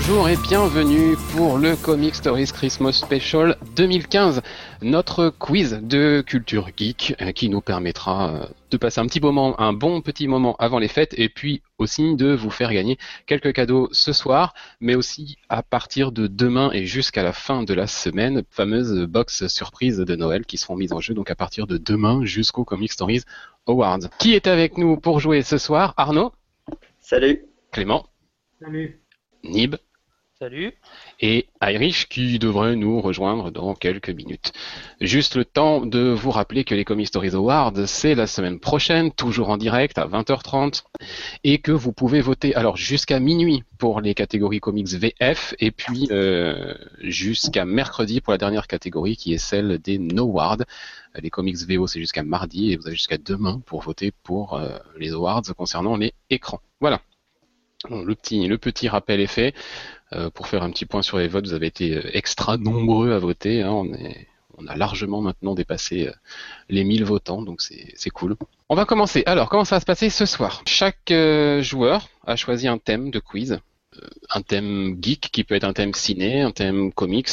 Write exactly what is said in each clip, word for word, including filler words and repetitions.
bonjour et bienvenue pour le Comic Stories Christmas Special deux mille quinze, notre quiz de culture geek qui nous permettra de passer un petit moment, un bon petit moment avant les fêtes et puis aussi de vous faire gagner quelques cadeaux ce soir, mais aussi à partir de demain et jusqu'à la fin de la semaine, fameuses box surprises de Noël qui seront mises en jeu donc à partir de demain jusqu'au Comic Stories Awards. Qui est avec nous pour jouer ce soir? Arnaud. Salut. Clément. Salut. Nib. Salut. Et Irish qui devrait nous rejoindre dans quelques minutes. Juste le temps de vous rappeler que les Comic Stories Awards, c'est la semaine prochaine, toujours en direct à vingt heures trente, et que vous pouvez voter alors jusqu'à minuit pour les catégories comics V F, et puis euh, jusqu'à mercredi pour la dernière catégorie qui est celle des No Awards. Les comics V O c'est jusqu'à mardi, et vous avez jusqu'à demain pour voter pour euh, les awards concernant les écrans. Voilà. Bon, le petit, le petit rappel est fait. Euh, pour faire un petit point sur les votes, vous avez été extra nombreux à voter. Hein. On, est, on a largement maintenant dépassé euh, les mille votants, donc c'est, c'est cool. On va commencer. Alors, comment ça va se passer ce soir? Chaque euh, joueur a choisi un thème de quiz. Euh, un thème geek qui peut être un thème ciné, un thème comics,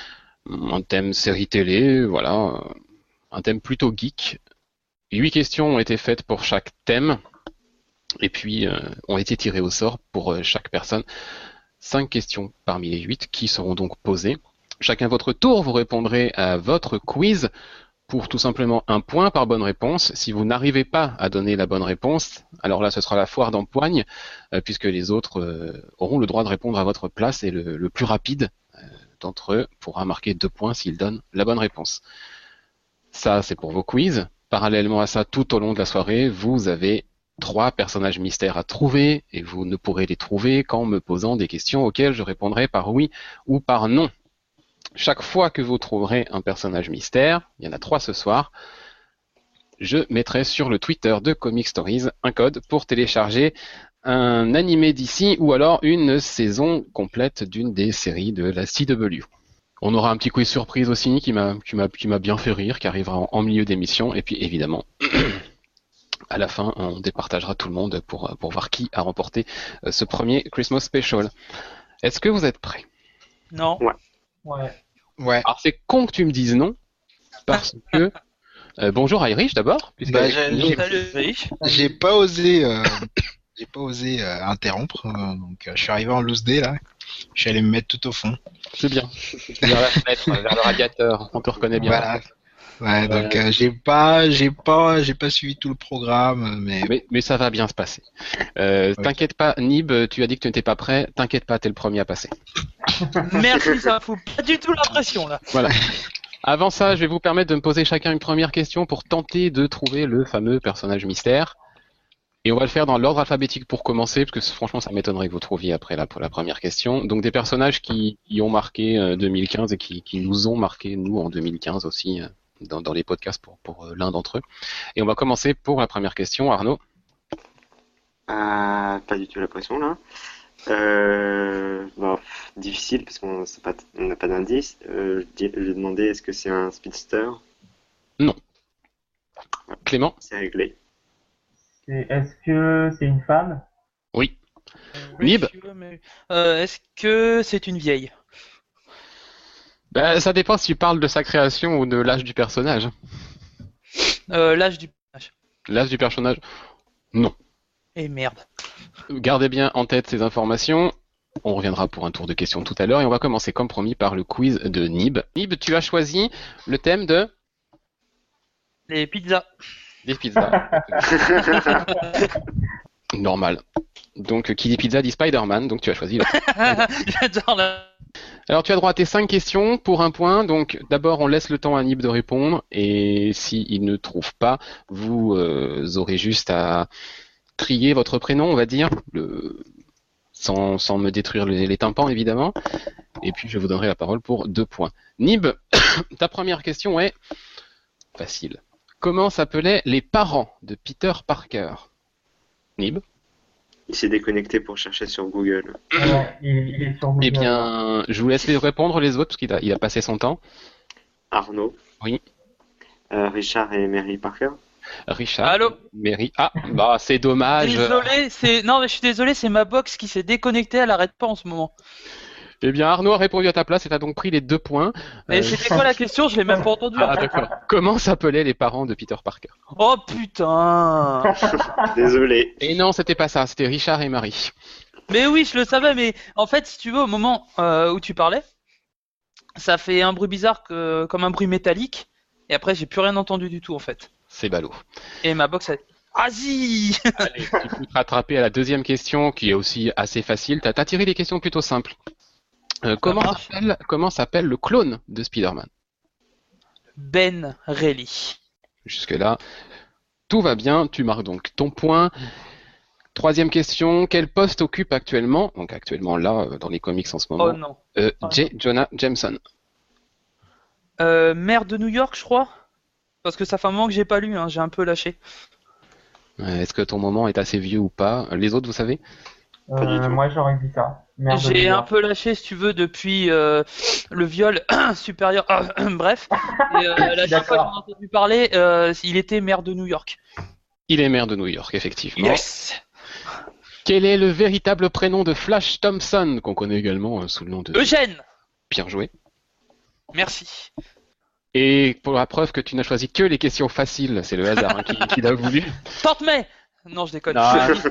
un thème série télé, voilà. Un thème plutôt geek. Huit questions ont été faites pour chaque thème. Et puis, euh, ont été tirées au sort pour euh, chaque personne. Cinq questions parmi les huit qui seront donc posées. Chacun votre tour, vous répondrez à votre quiz pour tout simplement un point par bonne réponse. Si vous n'arrivez pas à donner la bonne réponse, alors là, ce sera la foire d'empoigne, euh, puisque les autres euh, auront le droit de répondre à votre place et le, le plus rapide euh, d'entre eux pourra marquer deux points s'il donne la bonne réponse. Ça, c'est pour vos quiz. Parallèlement à ça, tout au long de la soirée, vous avez trois personnages mystères à trouver et vous ne pourrez les trouver qu'en me posant des questions auxquelles je répondrai par oui ou par non. Chaque fois que vous trouverez un personnage mystère, il y en a trois ce soir, je mettrai sur le Twitter de Comic Stories un code pour télécharger un animé d'ici ou alors une saison complète d'une des séries de la C W. On aura un petit quiz surprise aussi qui m'a, qui m'a, qui m'a bien fait rire, qui arrivera en, en milieu d'émission et puis évidemment à la fin, on départagera tout le monde pour, pour voir qui a remporté ce premier Christmas Special. Est-ce que vous êtes prêts? Non. Ouais. Ouais. Ouais. Alors c'est con que tu me dises non, parce que... Euh, bonjour Irish d'abord. puisque- Bah, j'ai, j'ai, Salut, Rich. j'ai pas osé, euh, j'ai pas osé euh, interrompre, euh, donc euh, je suis arrivé en loose day là. Je suis allé me mettre tout au fond. C'est bien. Vers la fenêtre, vers le radiateur, on te reconnaît bien. Voilà. Ouais, donc euh, j'ai pas, j'ai pas, j'ai pas suivi tout le programme, mais Mais, mais ça va bien se passer. Euh, Ok. T'inquiète pas, Nib, tu as dit que tu n'étais pas prêt. T'inquiète pas, t'es le premier à passer. Merci, ça me fout pas du tout l'impression là. Voilà. Avant ça, je vais vous permettre de me poser chacun une première question pour tenter de trouver le fameux personnage mystère. Et on va le faire dans l'ordre alphabétique pour commencer, parce que franchement, ça m'étonnerait que vous trouviez après la, pour la première question. Donc des personnages qui, qui ont marqué euh, deux mille quinze et qui, qui nous ont marqué, nous, en deux mille quinze aussi, euh, dans, dans les podcasts pour, pour euh, l'un d'entre eux. Et on va commencer pour la première question. Arnaud. Euh, pas du tout la pression là. Euh, bon, pff, difficile parce qu'on sait pas- on n'a pas d'indice. Euh, je dis- je vais demander est-ce que c'est un speedster? Clément. C'est réglé. C'est- Est-ce que c'est une femme? Oui. Oui, Nib. si tu veux, mais- Euh, Est-ce que c'est une vieille? Ben, ça dépend si tu parles de sa création ou de l'âge du personnage. euh, L'âge du personnage. L'âge du personnage, non. Et merde. Gardez bien en tête ces informations. On reviendra pour un tour de questions tout à l'heure et on va commencer comme promis par le quiz de Nib. Nib, tu as choisi le thème de Les pizzas. des pizzas. Normal. Donc qui dit pizza dit Spider-Man, donc tu as choisi le J'adore la... Alors tu as droit à tes cinq questions pour un point, donc d'abord on laisse le temps à Nib de répondre, et s'il ne trouve pas, vous euh, aurez juste à trier votre prénom, on va dire, le... sans, sans me détruire les, les tympans évidemment, et puis je vous donnerai la parole pour deux points. Nib, ta première question est facile. Comment s'appelaient les parents de Peter Parker? Nib? Il s'est déconnecté pour chercher sur Google. Ouais, il, il est sur Google. Eh bien, je vous laisse les répondre les autres, parce qu'il a, il a passé son temps. Arnaud. Oui. Euh, Richard et Mary Parker. Richard. Allô. Mary. Ah, bah c'est dommage. Désolé, c'est non mais je suis désolé, c'est ma box qui s'est déconnectée, elle arrête pas en ce moment. Eh bien, Arnaud a répondu à ta place et t'as donc pris les deux points. Et Euh, c'était quoi la question? Je l'ai même pas entendu. Ah, d'accord. Comment s'appelaient les parents de Peter Parker? Oh putain. Désolé. Et non, c'était pas ça, c'était Richard et Marie. Mais oui, je le savais, mais en fait, si tu veux, au moment euh, où tu parlais, ça fait un bruit bizarre que, comme un bruit métallique, et après j'ai plus rien entendu du tout en fait. C'est ballot. Et ma box a dit Asie. Allez, tu peux te rattraper à la deuxième question qui est aussi assez facile. T'as, t'as tiré des questions plutôt simples. Euh, comment marche. s'appelle, comment s'appelle le clone de Spider-Man? Ben Reilly. Jusque-là, tout va bien. Tu marques donc ton point. Troisième question. Quel poste occupe actuellement, donc actuellement là, euh, dans les comics en ce Oh moment, non. euh, Oh J. Jonah Jameson? Euh, maire de New York, je crois. Parce que ça fait un moment que j'ai pas lu, hein, j'ai un peu lâché. Euh, Est-ce que ton moment est assez vieux ou pas? Les autres, vous savez? Pas du Euh, tout. moi, j'aurais dit ça. Merde de J'ai New un York. peu lâché, si tu veux, depuis euh, le viol supérieur. Ah, bref. Et, euh, la dernière fois que j'en ai entendu parler, euh, il était maire de New York. Il est maire de New York, effectivement. Yes. Quel est le véritable prénom de Flash Thompson, qu'on connaît également euh, sous le nom de Eugène. Bien joué. Merci. Et pour la preuve que tu n'as choisi que les questions faciles, c'est le hasard hein, qui, qui l'a voulu. Tante May. Non, je déconne.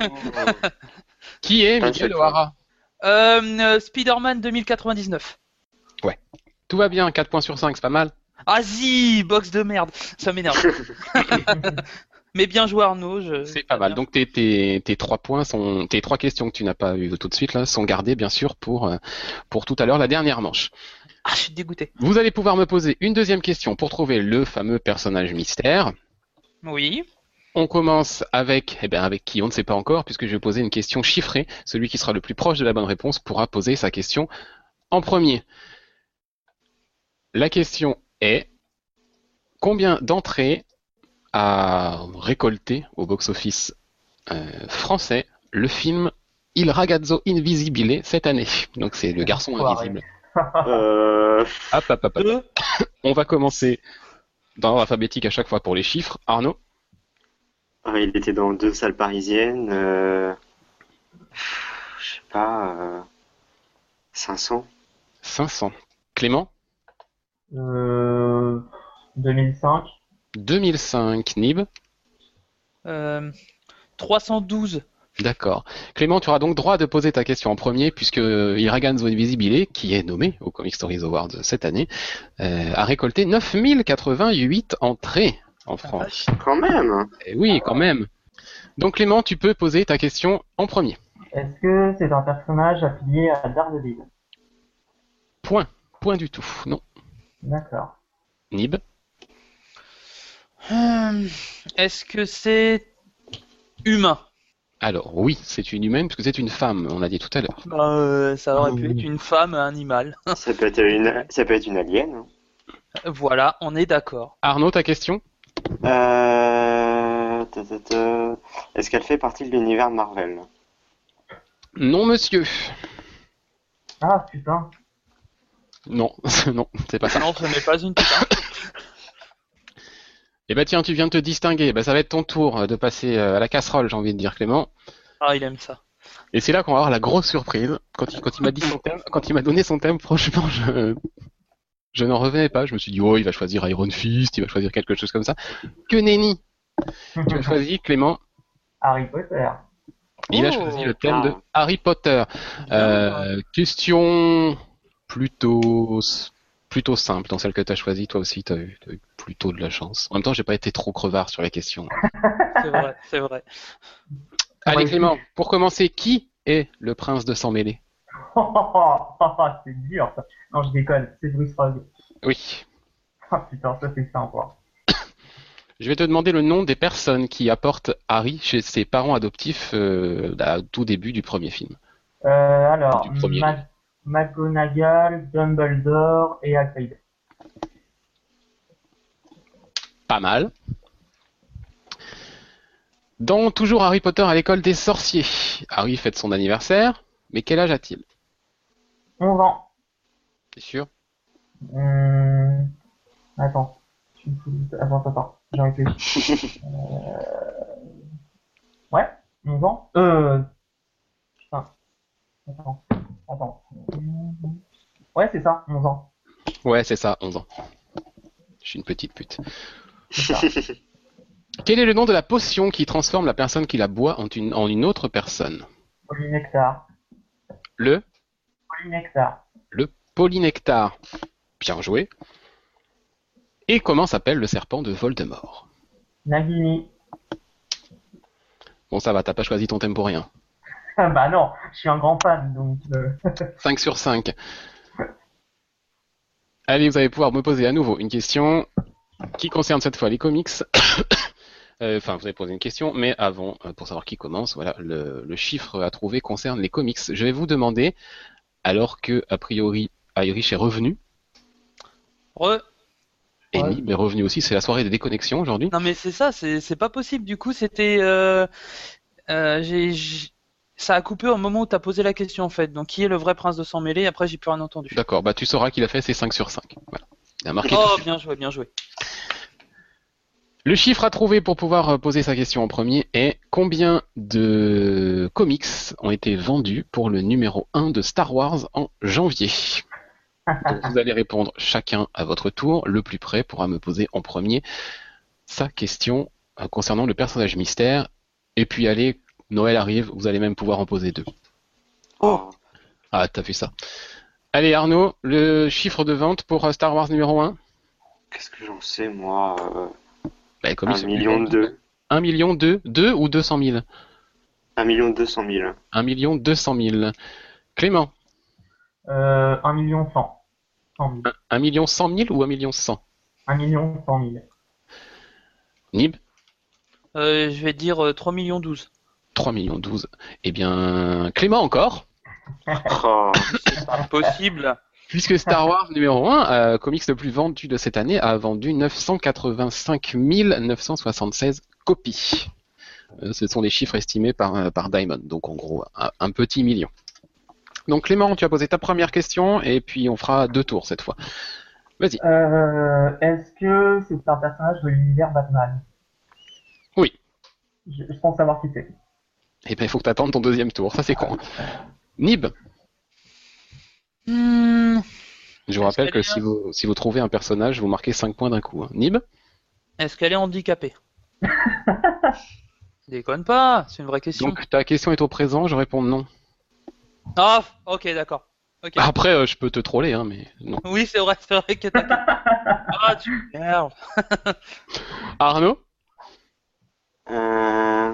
Qui est Pas Miguel chaque O'Hara? Euh, euh, Spider-Man deux mille quatre-vingt-dix-neuf. Tout va bien, quatre points sur cinq, c'est pas mal. Asie, box de merde. Ça m'énerve. Mais bien joué Arnaud. Je... C'est pas mal. Donc tes, tes, tes trois points sont, tes trois questions que tu n'as pas eues tout de suite là, sont gardées bien sûr pour, euh, pour tout à l'heure, la dernière manche. Ah, je suis dégoûté. Vous allez pouvoir me poser une deuxième question pour trouver le fameux personnage mystère. Oui. On commence avec, eh bien avec qui on ne sait pas encore, puisque je vais poser une question chiffrée. Celui qui sera le plus proche de la bonne réponse pourra poser sa question en premier. La question est combien d'entrées a récolté au box-office euh, français le film Il ragazzo invisibile cette année. Donc c'est le garçon Enfoiré. invisible. Euh, Hop, hop, hop, hop. Deux. On va commencer dans l'ordre alphabétique à chaque fois pour les chiffres. Arnaud? ah, il était dans deux salles parisiennes. Euh... Je sais pas. Euh... cinq cents. cinq cents. Clément? Euh, deux mille cinq. deux mille cinq. Nib? Euh, trois cent douze. D'accord. Clément, tu auras donc droit de poser ta question en premier, puisque Il ragazzo invisibile, qui est nommé au Comic Stories Awards cette année, euh, a récolté neuf mille quatre-vingt-huit entrées en France. Quand même. Et oui, quand même. Donc Clément, tu peux poser ta question en premier. Est-ce que c'est un personnage affilié à Daredevil? Point. Point du tout. Non. D'accord. Nib? Hum, Est-ce que c'est humain? Alors oui, c'est une humaine, puisque c'est une femme, on l'a dit tout à l'heure. Bah, euh, ça aurait pu Oui. être une femme, un animal. Ça peut être une, ça peut être une alien. hein. Voilà, on est d'accord. Arnaud, ta question? Euh... ta, ta, ta. Est-ce qu'elle fait partie de l'univers Marvel? Non, monsieur. Ah, putain. Non, non, c'est pas ça. Non, ce n'est pas une putain. Eh ben tiens, tu viens de te distinguer. Ben, ça va être ton tour de passer euh, à la casserole, j'ai envie de dire, Clément. Ah, il aime ça. Et c'est là qu'on va avoir la grosse surprise. Quand il, quand il m'a dit son thème, quand il m'a donné son thème, franchement, je, je n'en revenais pas. Je me suis dit, oh, il va choisir Iron Fist, il va choisir quelque chose comme ça. Que nenni! Tu as choisi, Clément. Harry Potter. Il a Oh, choisi le thème ah. de Harry Potter. Euh, question plutôt, plutôt simple dans celle que tu as choisie. Toi aussi, tu as eu, t'as eu plutôt de la chance. En même temps, j'ai pas été trop crevard sur les questions. C'est vrai, c'est vrai. Allez, Ouais. Clément, pour commencer, qui est le prince de Sang-Mêlé? C'est dur ça. Non, je déconne. C'est Bruce Fogg. Oui. Ah putain, ça c'est simple. hein. Je vais te demander le nom des personnes qui apportent Harry chez ses parents adoptifs euh, à tout début du premier film. Euh, alors, Du premier Ma- McGonagall, Dumbledore et Hagrid. Pas mal. Dans toujours Harry Potter à l'école des sorciers, Harry fête son anniversaire, mais quel âge a-t-il? onze ans. C'est sûr? Hum... Attends. Je me fous- Attends, attends, attends. J'en ai plus. Euh... Ouais, onze ans. Euh... Putain. Attends. Attends. Ouais, c'est ça, onze ans. Ouais, c'est ça, onze ans. Je suis une petite pute. C'est ça. Quel est le nom de la potion qui transforme la personne qui la boit en une, en une autre personne? Polynectar. Le Polynectar. Le polynectar. Bien joué. Et comment s'appelle le serpent de Voldemort? Nagini. Bon, ça va, t'as pas choisi ton thème pour rien. Ah bah non, je suis un grand fan, donc... Euh... cinq sur cinq. Allez, vous allez pouvoir me poser à nouveau une question qui concerne cette fois les comics. Euh, Enfin, vous allez poser une question, mais avant, euh, pour savoir qui commence, voilà, le, le chiffre à trouver concerne les comics. Je vais vous demander, alors que, a priori, Irish est revenu, Re... et Ouais. Nib est revenu aussi, c'est la soirée des déconnexions aujourd'hui. Non mais c'est ça, c'est c'est pas possible. Du coup, c'était... Euh... Euh, j'ai... j'ai- Ça a coupé au moment où t'as posé la question en fait. Donc qui est le vrai prince de sang mêlé? Après, j'ai plus rien entendu. D'accord, bah tu sauras qu'il a fait ses cinq sur cinq. Voilà. Il a marqué Oh, tout. bien joué, bien joué. Le chiffre à trouver pour pouvoir euh, poser sa question en premier est combien de comics ont été vendus pour le numéro un de Star Wars en janvier? Donc vous allez répondre chacun à votre tour. Le plus près pourra me poser en premier sa question euh, concernant le personnage mystère. Et puis allez, Noël arrive, vous allez même pouvoir en poser deux. Oh. Ah, t'as vu ça. Allez Arnaud, le chiffre de vente pour euh, Star Wars numéro un? Qu'est-ce que j'en sais, moi euh, Bah, les comics, Un c'est million plus- deux. Un million deux, deux ou deux cent mille? Un million deux cent mille. Un million deux cent mille. Clément, Euh, un million cent. Cent mille. un, un million cent mille ou un million cent? Un million cent mille. Nib, Euh, je vais dire euh, trois millions douze. trois millions douze. Eh bien, Clément encore, Oh. Impossible. puisque Star Wars numéro un, euh, comics le plus vendu de cette année, a vendu neuf cent quatre-vingt-cinq mille neuf cent soixante-seize copies. Euh, ce sont des chiffres estimés par, euh, par Diamond, donc en gros, un, un petit million. Donc Clément, tu as posé ta première question, et puis on fera deux tours cette fois. Vas-y. Euh, est-ce que c'est un personnage de l'univers Batman? Oui. Je, je pense savoir qui c'est. Eh bien, il faut que tu attendes ton deuxième tour, ça c'est con. Nib, Hmm, je vous Est-ce rappelle qu'elle que est si vous, si vous trouvez un personnage, vous marquez cinq points d'un coup. hein. Nib, Est-ce qu'elle est handicapée? Déconne pas, c'est une vraie question. donc ta question est au présent, je réponds non. Ah, ok, d'accord. Ok. Après, euh, je peux te troller, hein, mais non. Oui, c'est vrai, c'est vrai que t'as... Ah, tu m'énerves. Arnaud, Euh,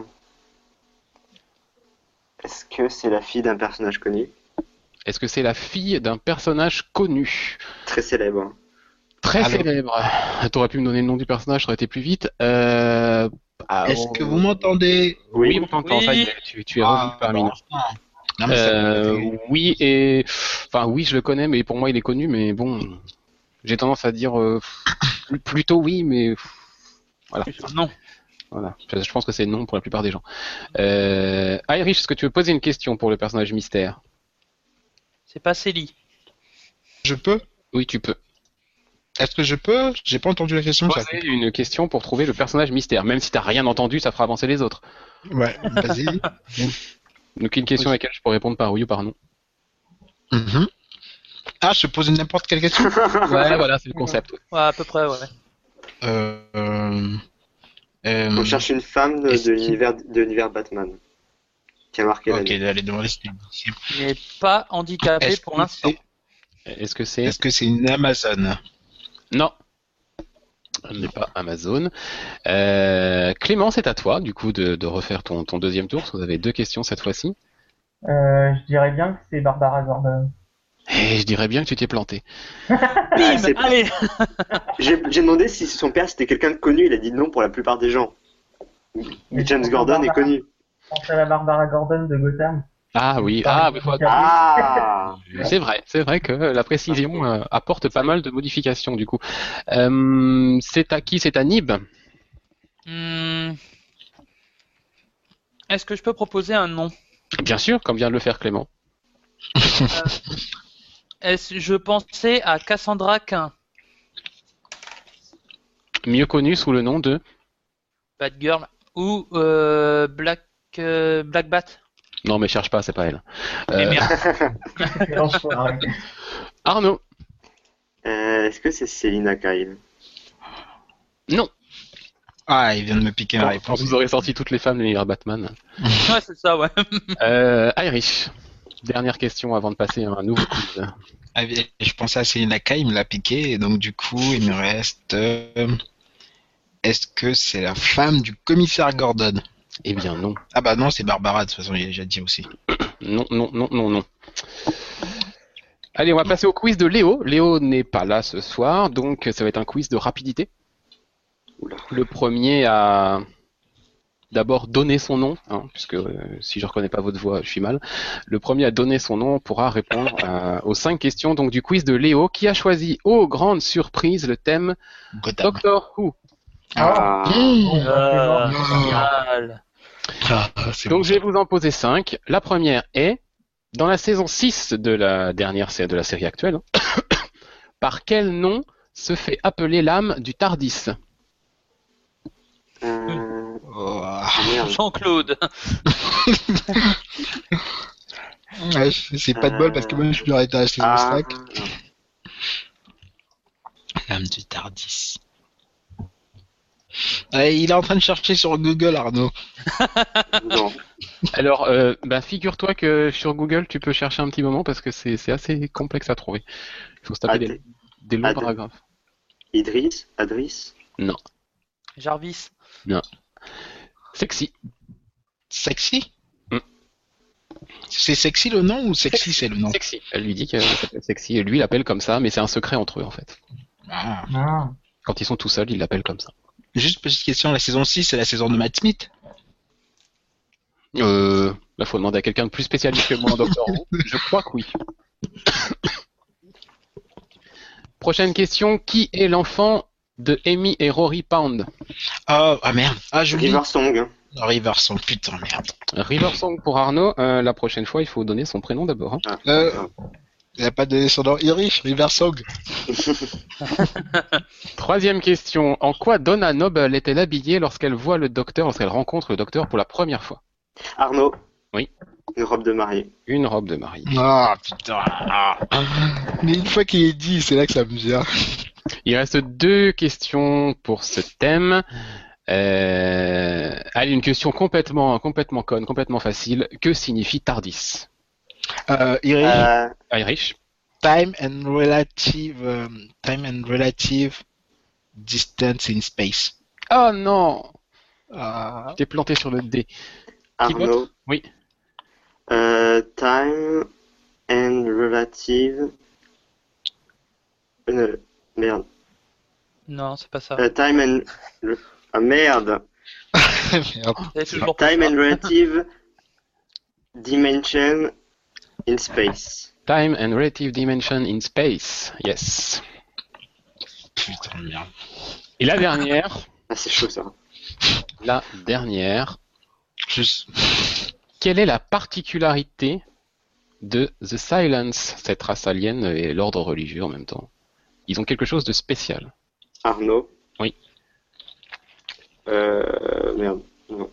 Est-ce que c'est la fille d'un personnage connu? est-ce que c'est la fille d'un personnage connu? Très célèbre. Très Allô. célèbre. T'aurais pu me donner le nom du personnage, ça aurait été plus vite. Euh... ah, Est-ce oh, que vous m'entendez? Oui, on t'entend, Oui. ça y est, tu, tu es revenu Ah, parmi nous. bon. Non, mais ça Euh, peut être- oui, et... Enfin, oui, je le connais, mais pour moi, il est connu, mais bon... J'ai tendance à dire euh, plutôt oui, mais... Voilà. Non. Voilà. Je je pense que c'est non pour la plupart des gens. Euh... Irish, est-ce que tu veux poser une question pour le personnage mystère? C'est pas Célie. Je peux? Oui, tu peux. Est-ce que je peux? J'ai pas entendu la question. ça. Poser une question pour trouver le personnage mystère. Même si t'as rien entendu, ça fera avancer les autres. Ouais, vas-y. Donc une question à laquelle je peux répondre par oui ou par non. Mhm. Ah, je pose n'importe quelle question. Ouais, voilà, c'est le concept. Ouais, à peu près, ouais. Euh, euh, euh, On cherche une femme de, Est-ce de qu'il- l'univers de l'univers Batman. Qui a marqué Ok, l'année. allez demander si c'est- Il n'est pas handicapé Est-ce pour que l'instant. c'est- Est-ce que c'est... Est-ce que c'est une Amazon? Non. Elle n'est pas Amazon. Euh, Clément, c'est à toi, du coup, de, de refaire ton, ton deuxième tour, parce que vous avez deux questions cette fois-ci. Euh, je dirais bien que c'est Barbara Gordon. Et je dirais bien que tu t'es planté. Bim, Ah, c'est- allez. J'ai j'ai demandé si son père c'était quelqu'un de connu, il a dit non pour la plupart des gens. Mais James Gordon est connu. Je pense à la Barbara Gordon de Gotham. Ah oui, ah, mais faut- Ah. c'est vrai, c'est vrai que la précision euh, apporte pas mal de modifications, du coup. Euh, c'est à qui? C'est à Nib. Hmm. Est-ce que je peux proposer un nom? Bien sûr, comme vient de le faire Clément. Est-ce je pensais à Cassandra Cain. mieux connu sous le nom de... Bad Girl ou euh, Black euh, Black Bat. Non, mais cherche pas, c'est pas elle. Et Euh, merde. Quel enfoiré. Arnaud. Euh, Est-ce que c'est Selina Kyle? Non. Ah, il vient de me piquer ma Quand réponse. vous aurez sorti toutes les femmes de l'univers Batman. Ouais, c'est ça, ouais. Euh, Irish. Dernière question avant de passer à un nouveau quiz. Ah, et je pensais à Selina Kyle, il me l'a piqué, et donc du coup, il me reste... euh, Est-ce que c'est la femme du commissaire Gordon? Eh bien non. Ah bah non, c'est Barbara, de toute façon, il a déjà dit aussi. Non, non, non, non, non. Allez, on va passer au quiz de Léo. Léo n'est pas là ce soir, donc ça va être un quiz de rapidité. Oula. Le premier a d'abord donné son nom, hein, puisque euh, si je reconnais pas votre voix, je suis mal. Le premier à donner son nom pourra répondre euh, aux cinq questions donc du quiz de Léo, qui a choisi, oh grande surprise, le thème Gotham. Doctor Who. Ah, Bon, bah, Ah, c'est bon. génial. Ah, c'est Donc bon, je vais vous en poser cinq. La première est, dans la saison six de la dernière sé- de la série actuelle, par quel nom se fait appeler l'âme du Tardis? euh, Oh, merde. Jean-Claude. ouais, c'est pas de bol parce que moi je suis arrêté à la saison Ah, cinq. non. L'âme du Tardis. Ouais, il est en train de chercher sur Google, Arnaud. Non. Alors, euh, bah, figure-toi que sur Google, tu peux chercher un petit moment parce que c'est c'est assez complexe à trouver. Il faut se taper des, Ad- des longs Ad- paragraphes. Idriss? Adriss? Jarvis. Sexy. Sexy Hmm. C'est sexy le nom ou sexy c'est le nom? Sexy. Elle lui dit qu'elle s'appelle Sexy et lui il l'appelle comme ça, mais c'est un secret entre eux en fait. Ah. Ah. Quand ils sont tout seuls, ils l'appellent comme ça. Juste petite question, la saison six c'est la saison de Matt Smith? Euh, là, faut demander à quelqu'un de plus spécialiste que moi en Doctor Who. Je crois que oui. Prochaine question. Qui est l'enfant de Amy et Rory Pound? Oh, ah merde, ah j'oublie. River Song. hein. Riversong, putain merde. Riversong pour Arnaud. Euh, la prochaine fois, il faut donner son prénom d'abord. hein. Ah, Euh, ah. Il a pas donné son nom Irish, Riversong. Troisième question. En quoi Donna Noble est-elle habillée lorsqu'elle voit le docteur, lorsqu'elle rencontre le docteur pour la première fois? Arnaud. Oui. Une robe de mariée. Une robe de mariée. Ah putain. Ah. Mais une fois qu'il est dit, c'est là que ça me vient. Il reste deux questions pour ce thème. Euh... Allez, une question complètement, complètement conne, complètement facile. Que signifie TARDIS? Euh, Irish, Euh, Irish? time and relative, um, time and relative distance in space. Oh non! Ah. Tu t'es planté sur le D. Arnaud. Oui. Euh, time and relative. Euh, merde. Non, c'est pas ça. Euh, time and. le- Ah merde. Merde. C'est toujours pas Time ça. and relative dimension in space. Time and relative dimension in space. Yes. Putain de merde. Et la dernière, Ah, c'est chaud ça. la dernière. Juste. Quelle est la particularité de The Silence, cette race alien et l'ordre religieux en même temps? Ils ont quelque chose de spécial. Arnaud. Oui. Euh, merde. Non.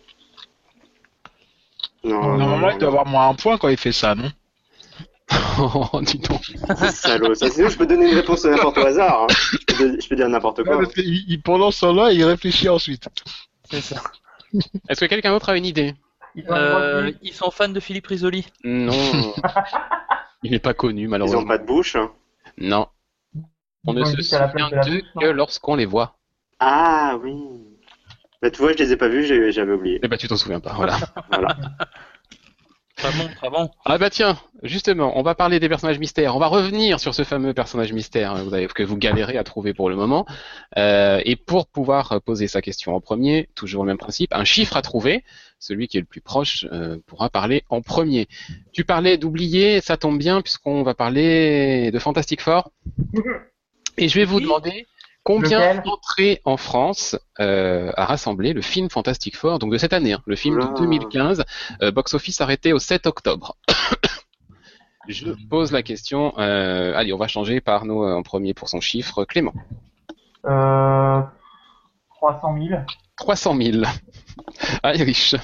Non, Normalement, non, il doit avoir moins un point quand il fait ça, non? Oh, dis donc. C'est salaud. Ça, sinon, je peux donner une réponse n'importe au hasard. hein. Je, peux, je peux dire n'importe quoi. Ouais, parce qu'il- il prononce son nom et il réfléchit ensuite. C'est ça. Est-ce que quelqu'un d'autre a une idée? Ils ont Euh, une voix ils sont fans de Philippe Risoli. Non. Il n'est pas connu, Ils malheureusement. ont pas de bouche. hein. Non. On Ils ne ont se dit qu'à la place souvient de la d'eux bouche, non que lorsqu'on les voit. Ah oui. Bah, tu vois, je les ai pas vus, j'ai- j'avais oublié. Eh ben, tu t'en souviens pas, voilà. Voilà. Très bon, très bon. Ah bah tiens, justement, on va parler des personnages mystères. On va revenir sur ce fameux personnage mystère hein, vous avez, que vous galérez à trouver pour le moment. Euh, et pour pouvoir poser sa question en premier, toujours le même principe, un chiffre à trouver. Celui qui est le plus proche euh, pourra parler en premier. Tu parlais d'oublier, ça tombe bien puisqu'on va parler de Fantastic Four. Et je vais vous Oui. demander combien Lequel d'entrées en France euh, a rassemblé le film Fantastic Four, donc de cette année, hein, le film Oula. de deux mille quinze, euh, box-office arrêté au sept octobre. Je pose la question. Euh, allez, on va changer par Arnaud euh, en premier pour son chiffre. Clément. Euh, trois cent mille. trois cent mille. Irish.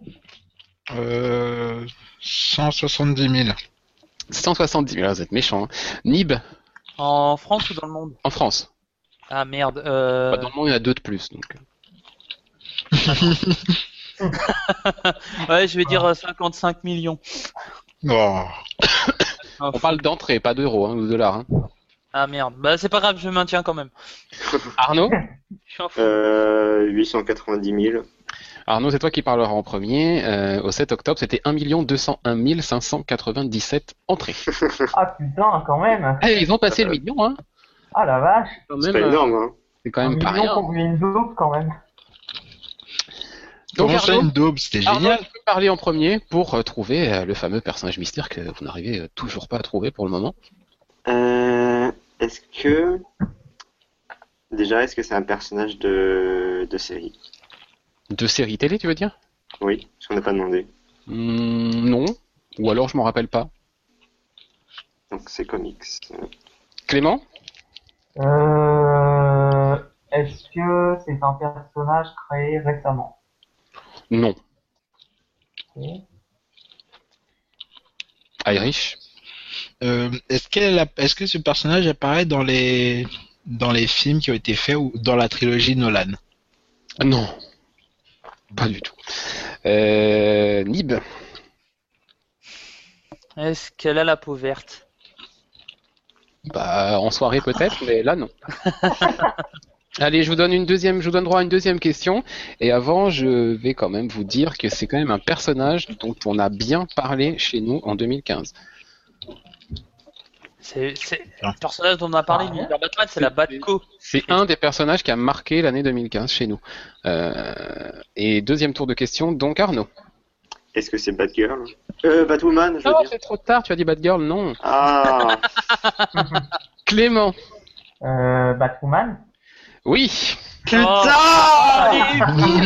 Euh, cent soixante-dix mille. cent soixante-dix mille. Ah, vous êtes méchant. Hein. Nib, En France ou dans le monde? en France. Ah merde. Euh... Bah, dans le monde, il y en a deux de plus. Donc. ouais, je vais dire euh, cinquante-cinq millions. Oh. Ah, On parle d'entrée, pas d'euros hein, ou de dollars. Hein. ah merde. Bah c'est pas grave, je maintiens quand même. Arnaud Je suis un fou. Euh, huit cent quatre-vingt-dix mille. Arnaud, c'est toi qui parleras en premier. Euh, au sept octobre, c'était un million deux cent un mille cinq cent quatre-vingt-dix-sept entrées. Ah putain, quand même. Ah, ils ont passé le million, hein. Ah la vache. Quand C'est même, pas euh, énorme, hein. c'est quand Un même pas million rien. pour une dope, quand même. Donc Comment ça, Arnaud, une daube? C'était Arnaud, génial. tu peux parler en premier pour euh, trouver euh, le fameux personnage mystère que vous n'arrivez euh, toujours pas à trouver pour le moment. Euh, est-ce que... Déjà, est-ce que c'est un personnage de, de série? De série télé, tu veux dire? Oui, parce qu'on n'a pas demandé. Hmm, non. Ou alors je m'en rappelle pas. Donc c'est comics. Clément? Euh... Est-ce que c'est un personnage créé récemment? Non. Ok. Irish? Euh, est-ce qu'elle a- est-ce que ce personnage apparaît dans les dans les films qui ont été faits ou dans la trilogie Nolan? Non. Pas du tout. Euh, Nib? Est-ce qu'elle a la peau verte? Bah, en soirée peut-être, mais là non. Allez, je vous donne une deuxième, je vous donne droit à une deuxième question. Et avant, je vais quand même vous dire que c'est quand même un personnage dont on a bien parlé chez nous en deux mille quinze. C'est c'est- le personnage dont on a parlé, Ah, l'univers Batman, c'est la Batco. C'est un des personnages qui a marqué l'année deux mille quinze chez nous. Euh, et deuxième tour de question, donc Arnaud. Est-ce que c'est Batgirl? Euh, Batwoman, je veux Non, dire. c'est trop tard, tu as dit Batgirl, non. Ah, Clément. Euh, Batwoman. Oui. Putain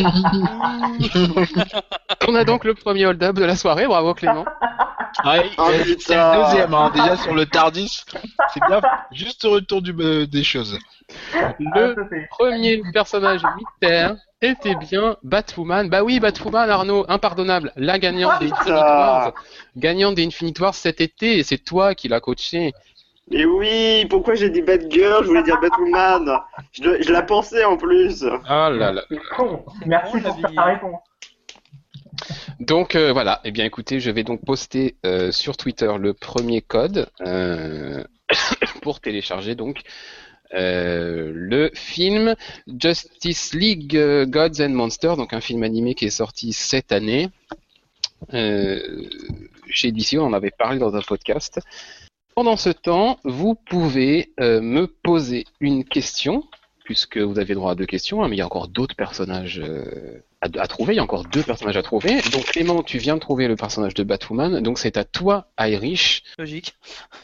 On a donc le premier hold-up de la soirée, bravo Clément. Ouais, Oh, euh, putain. c'est le deuxième, hein, déjà sur le Tardis. C'est bien, juste au retour du, euh, des choses. Le Ah, ça, c'est- premier personnage mystère était bien Batwoman. Bah oui, Batwoman, Arnaud, impardonnable. La gagnante des Infinite Wars. Gagnante des Infinite Wars cet été, et c'est toi qui l'as coachée. mais oui, pourquoi j'ai dit Batgirl? Je voulais dire Batwoman. Je, dois- je la pensais en plus. Ah là là. C'est con. Merci Bon, pour j'avais- ta réponse. Donc euh, voilà, eh bien écoutez, je vais donc poster euh, sur Twitter le premier code euh, pour télécharger donc euh, le film Justice League euh, Gods and Monsters, donc un film animé qui est sorti cette année. Euh, chez D C, on en avait parlé dans un podcast. Pendant ce temps, vous pouvez euh, me poser une question, puisque vous avez droit à deux questions, hein, mais il y a encore d'autres personnages euh, à, à trouver, il y a encore deux personnages à trouver. Donc Clément, tu viens de trouver le personnage de Batwoman, donc c'est à toi, Irish. Logique.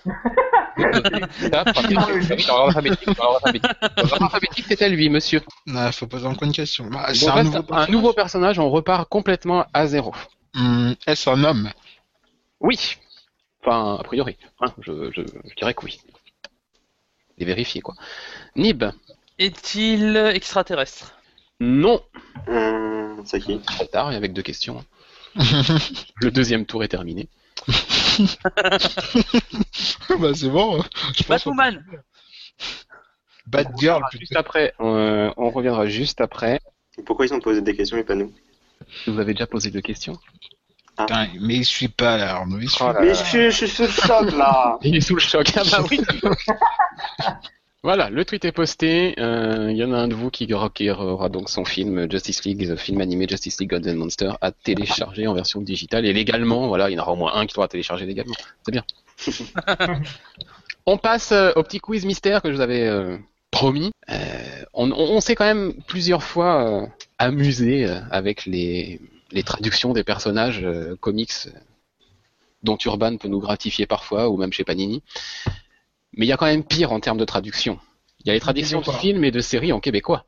Ta première question. Oui, dans l'ordre alphabétique, dans l'ordre alphabétique. Dans l'ordre alphabétique, c'est à lui, monsieur. Non, faut poser encore une question. Bah, Donc c'est là, un, c'est nouveau un personnage. nouveau personnage, on repart complètement à zéro. Hum, est-ce un homme? Oui. Enfin, a priori. Hein, je, je, je dirais que oui. Et vérifier, quoi. Nib. Est-il extraterrestre? Non. Euh, c'est qui? Trop tard, et avec deux questions. Le deuxième tour est terminé. Bah c'est bon. Je pense qu'on- Batwoman! Batgirl. Juste putain. après, euh, on reviendra juste après. Pourquoi ils ont posé des questions et pas nous? Vous avez déjà posé deux questions. Putain, mais il suit pas là, Arnaud. Il suit Oh là Mais là. je suis, je suis sous le choc là. Il est sous le choc. Ah bah oui. Voilà, le tweet est posté. Euh, Il y en a un de vous qui, aura- qui aura donc son film Justice League, le film animé Justice League Gods and Monsters à télécharger en version digitale et légalement. Voilà, il y en aura au moins un qui pourra télécharger légalement. C'est bien. On passe euh, au petit quiz mystère que je vous avais euh, promis. Euh, on, on, on s'est quand même plusieurs fois euh, amusé euh, avec les, les traductions des personnages euh, comics euh, dont Urban peut nous gratifier parfois, ou même chez Panini. Mais il y a quand même pire en termes de traduction. Il y a les traductions de Québécois. films et de séries en québécois.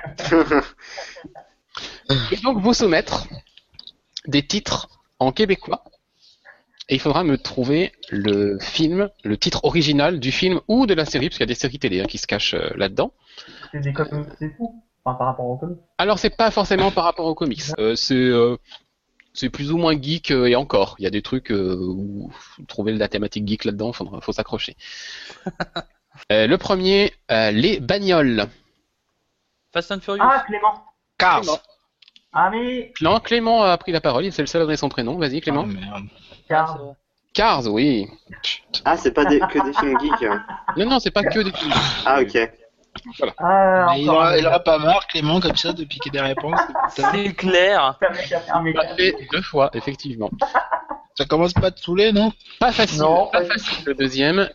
Et donc vous soumettre des titres en québécois. Et il faudra me trouver le film, le titre original du film ou de la série, parce qu'il y a des séries télé hein, qui se cachent euh, là-dedans. C'est des comics, c'est fou. Enfin, par rapport au comics. Alors c'est pas forcément par rapport aux comics. Euh, c'est euh, c'est plus ou moins geek euh, et encore. Il y a des trucs euh, où trouver la thématique geek là-dedans, faudra- faut s'accrocher. Euh, le premier, euh, les bagnoles. Fast and Furious. Ah, Clément. Cars. Clément. Ah, mais. Non, Clément a pris la parole, c'est le seul à donner son prénom. Vas-y, Oh, Clément. merde. Ah, Car... c'est vrai. Cars, oui. Ah, c'est pas des- que des films geeks. hein. Non, non, c'est pas que des films. Ah, ok. Ah, Mais il encore aura, un il mec. aura pas marre, Clément, comme ça, de piquer des réponses. Putain. C'est clair. Ça mec a fait un mec. Ça fait deux fois, effectivement. Ça commence pas à te saouler, non? Pas facile. Non, pas pas facile. Le deuxième,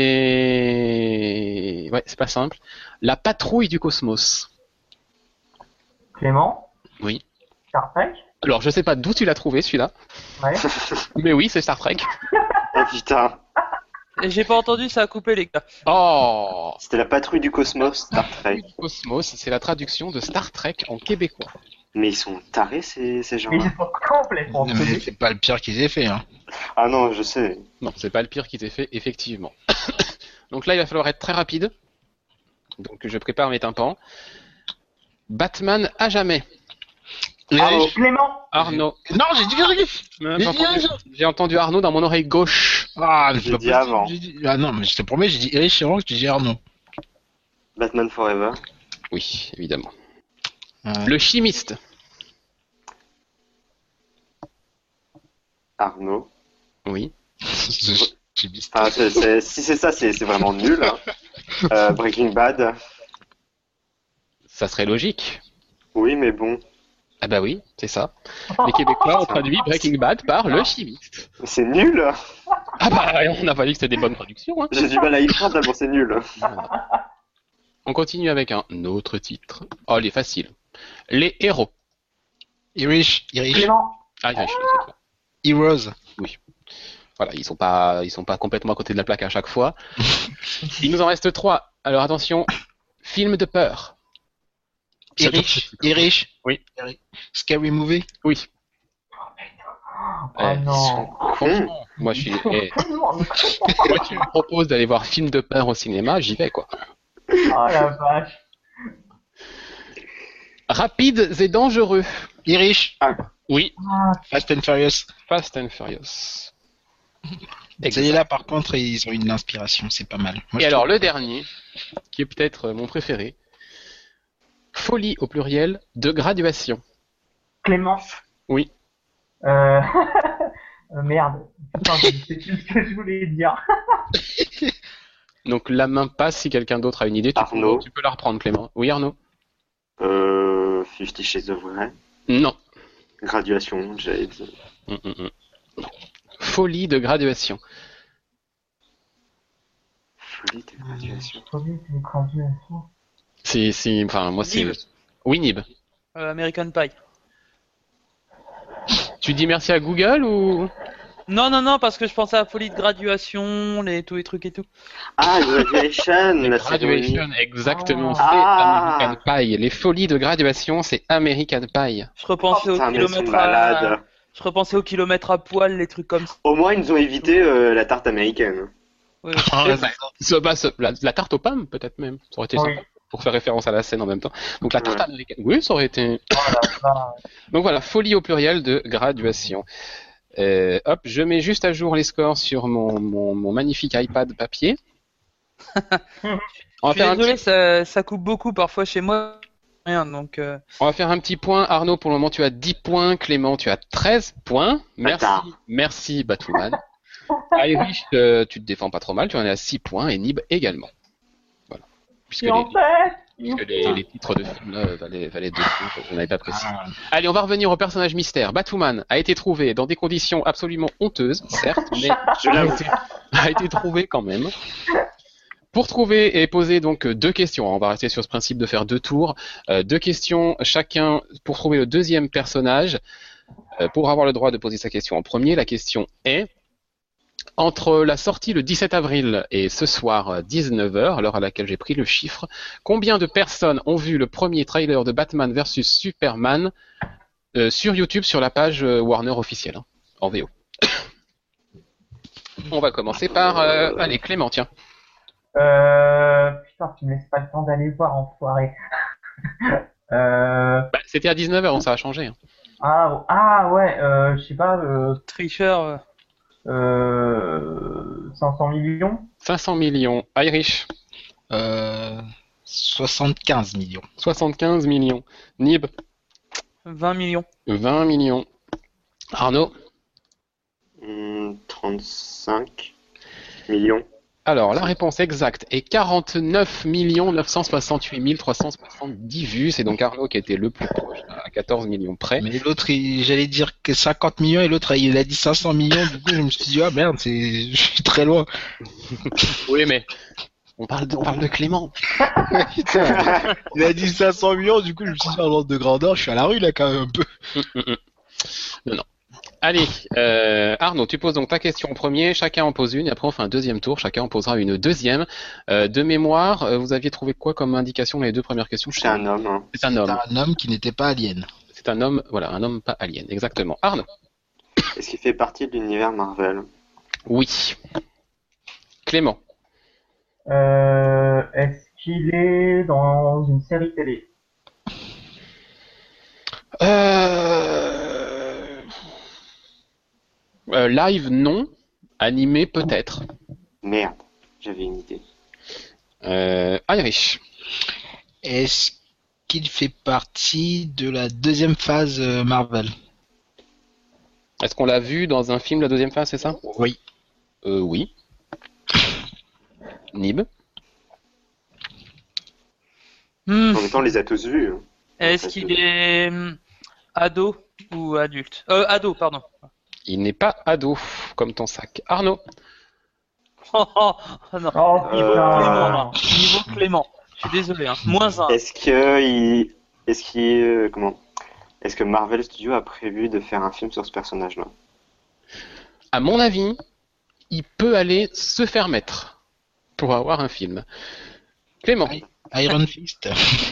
c'est, ouais, c'est pas simple. La patrouille du cosmos. Clément. Oui. Star Trek. Alors, je sais pas d'où tu l'as trouvé celui-là, Ouais. mais oui, c'est Star Trek. Ah putain. Et j'ai pas entendu, ça a coupé les gars. Oh, C'était la patrouille du cosmos, Star patrouille Trek. du cosmos, c'est la traduction de Star Trek en québécois. Mais ils sont tarés, ces, ces Mais gens-là. ils sont complètement Non, mais teubés. c'est pas le pire qu'ils aient fait, hein. Ah non, je sais. Non, c'est pas le pire qui t'ait fait, effectivement. Donc là, il va falloir être très rapide. Donc je prépare mes tympans. Batman à jamais. Bravo. Clément. Arnaud. Non, j'ai dit Gary. J'ai Mais entendu, dis- j'ai entendu Arnaud dans mon oreille gauche. Ah, mais J'ai c'est pas dit possible, avant. j'ai dit- Ah non, mais je te promets, j'ai dit Eric Chiron, je dis Arnaud. Batman Forever. Oui, évidemment. Ouais. Le chimiste. Arnaud. Oui. J'ai dit- Ah, c'est- c'est- si c'est ça, c'est c'est vraiment nul. hein. Euh, Breaking Bad. Ça serait logique. Oui, mais bon. Ah bah oui, c'est ça. Les Québécois ont traduit Breaking Bad par le chimiste. C'est nul. Ah bah on n'a pas dit que c'était des bonnes traductions. Hein. J'ai du mal à y croire d'abord, c'est nul. On continue avec un autre titre. Oh, il est facile. Les héros. Irish, Irish, Clément. Ah, je- je- c'est toi. Heroes. Voilà, ils sont pas, ils sont pas complètement à côté de la plaque à chaque fois. Il nous en reste trois. Alors attention, film de peur. Irish, Irish. Oui. Irish. Scary movie. Oui. Oh Euh, non. Franchement, moi je suis. eh, Oh moi, tu me proposes d'aller voir film de peur au cinéma, j'y vais quoi. la vache. Rapides et dangereux. Irish. Oui. Ah, Fast and Furious. Fast and Furious. Ça y est, là, par contre, ils ont une inspiration, c'est pas mal. Moi, Et je alors trouve- le dernier, qui est peut-être mon préféré. Folie au pluriel de graduation. Clément. Oui. Euh... euh, Merde. Putain, je sais plus ce que je voulais dire. Donc la main passe si quelqu'un d'autre a une idée. Tu, Arnaud. Peux, tu peux la reprendre Clément. Oui Arnaud. Euh, Fifty Shades of Grey. Non. Graduation, Jade. Mm, mm, mm. Non. Folie de graduation. Folie de graduation. Faut bien que tu me graduation. C'est, c'est, enfin moi c'est. Nib. Oui Nib. Euh, American Pie. Tu dis merci à Google ou? Non, non, non, parce que je pensais à Folie de graduation, les, tous les trucs et tout. Ah, Graduation, la cérémonie. Graduation, exactement. Ah. C'est Ah. American Pie. Les folies de graduation, c'est American Pie. Je repensais Oh, au putain, mais ils sont kilomètre à... malades. Je repensais au kilomètre à poil, les trucs comme ça. Au moins, ils nous ont évité euh, la tarte américaine. Oui. Ah, C'est c'est vrai. Ce- bah, ce- la, la tarte aux pommes, peut-être même. Ça aurait été Oui. sympa pour faire référence à la scène en même temps. Donc la tarte Ouais. américaine. Oui, ça aurait été. Voilà. Donc voilà, folie au pluriel de graduation. Euh, hop, je mets juste à jour les scores sur mon, mon, mon magnifique iPad papier. On va, Je suis faire un désolé, petit, ça, ça coupe beaucoup parfois chez moi. Rien, donc... euh, on va faire un petit point. Arnaud, pour le moment, tu as dix points. Clément, tu as treize points. Merci, Bâtard. merci Batwoman. Irish, euh, tu te défends pas trop mal. Tu en es à six points et Nib également. Voilà. Puisque Et en les, fait, puisque les, les titres de films là, valaient, valaient deux points, je n'avais pas précisé. Ah, Allez, on va revenir au personnage mystère. Batwoman a été trouvé dans des conditions absolument honteuses, certes, mais Je a l'avoue. été, a été trouvé quand même. Pour trouver et poser donc deux questions, on va rester sur ce principe de faire deux tours, euh, deux questions chacun pour trouver le deuxième personnage. Euh, pour avoir le droit de poser sa question en premier, la question est: entre la sortie le dix-sept avril et ce soir dix-neuf heures, l'heure à laquelle j'ai pris le chiffre, combien de personnes ont vu le premier trailer de Batman versus Superman euh, sur YouTube sur la page euh, Warner officielle, hein, en V O? On va commencer par... euh, allez, Clément, tiens. Euh, putain, tu me laisses pas le temps d'aller voir, enfoiré. Euh... Bah, c'était à dix-neuf heures, ça a changé. hein. Ah, ah ouais, euh, je sais pas, euh, Tricheur. euh. euh, cinq cents millions? cinq cents millions. Irish, Euh, soixante-quinze millions. soixante-quinze millions. Nib, vingt millions. vingt millions. Arnaud, Hmm, trente-cinq millions. alors la réponse exacte est quarante-neuf millions neuf cent soixante-huit mille trois cent soixante-dix vues. C'est donc Arnaud qui était le plus proche, à quatorze millions près. Mais l'autre, il- j'allais dire que cinquante millions et l'autre, il a dit cinq cents millions. Du coup, je me suis dit, ah merde, c'est, je suis très loin. Oui, mais on parle de, on parle de Clément. Il a dit cinq cents millions, du coup, je me suis dit, en ordre de grandeur, je suis à la rue là quand même un peu. Non, non. Allez, euh, Arnaud, tu poses donc ta question en premier, chacun en pose une, et après on fait un deuxième tour, chacun en posera une deuxième. Euh, de mémoire, euh, vous aviez trouvé quoi comme indication dans les deux premières questions? C'est un homme. Hein. C'est un homme. C'est un homme qui n'était pas alien. C'est un homme, voilà, un homme pas alien, exactement. Arnaud? Est-ce qu'il fait partie de l'univers Marvel? Oui. Clément? Euh, est-ce qu'il est dans une série télé? Euh... euh, live, non. Animé, peut-être. Merde, j'avais une idée. Euh, Irish? Est-ce qu'il fait partie de la deuxième phase euh, Marvel? Est-ce qu'on l'a vu dans un film, la deuxième phase, c'est ça? Oui. Euh, oui. Nib? Hmm. En même temps, on les a tous vus. hein. Est-ce qu'il est hum, ado ou adulte? Euh, ado, pardon. Il n'est pas ado, comme ton sac. Arnaud? Oh, oh, oh, non. Oh Niveau Euh, Clément, là. Niveau Clément. Je suis désolé, hein. Moins un. Est-ce que il... Est-ce qu'il... euh, Comment? Est-ce que Marvel Studios a prévu de faire un film sur ce personnage-là? À mon avis, il peut aller se faire mettre pour avoir un film. Clément? Oui. Iron Fist.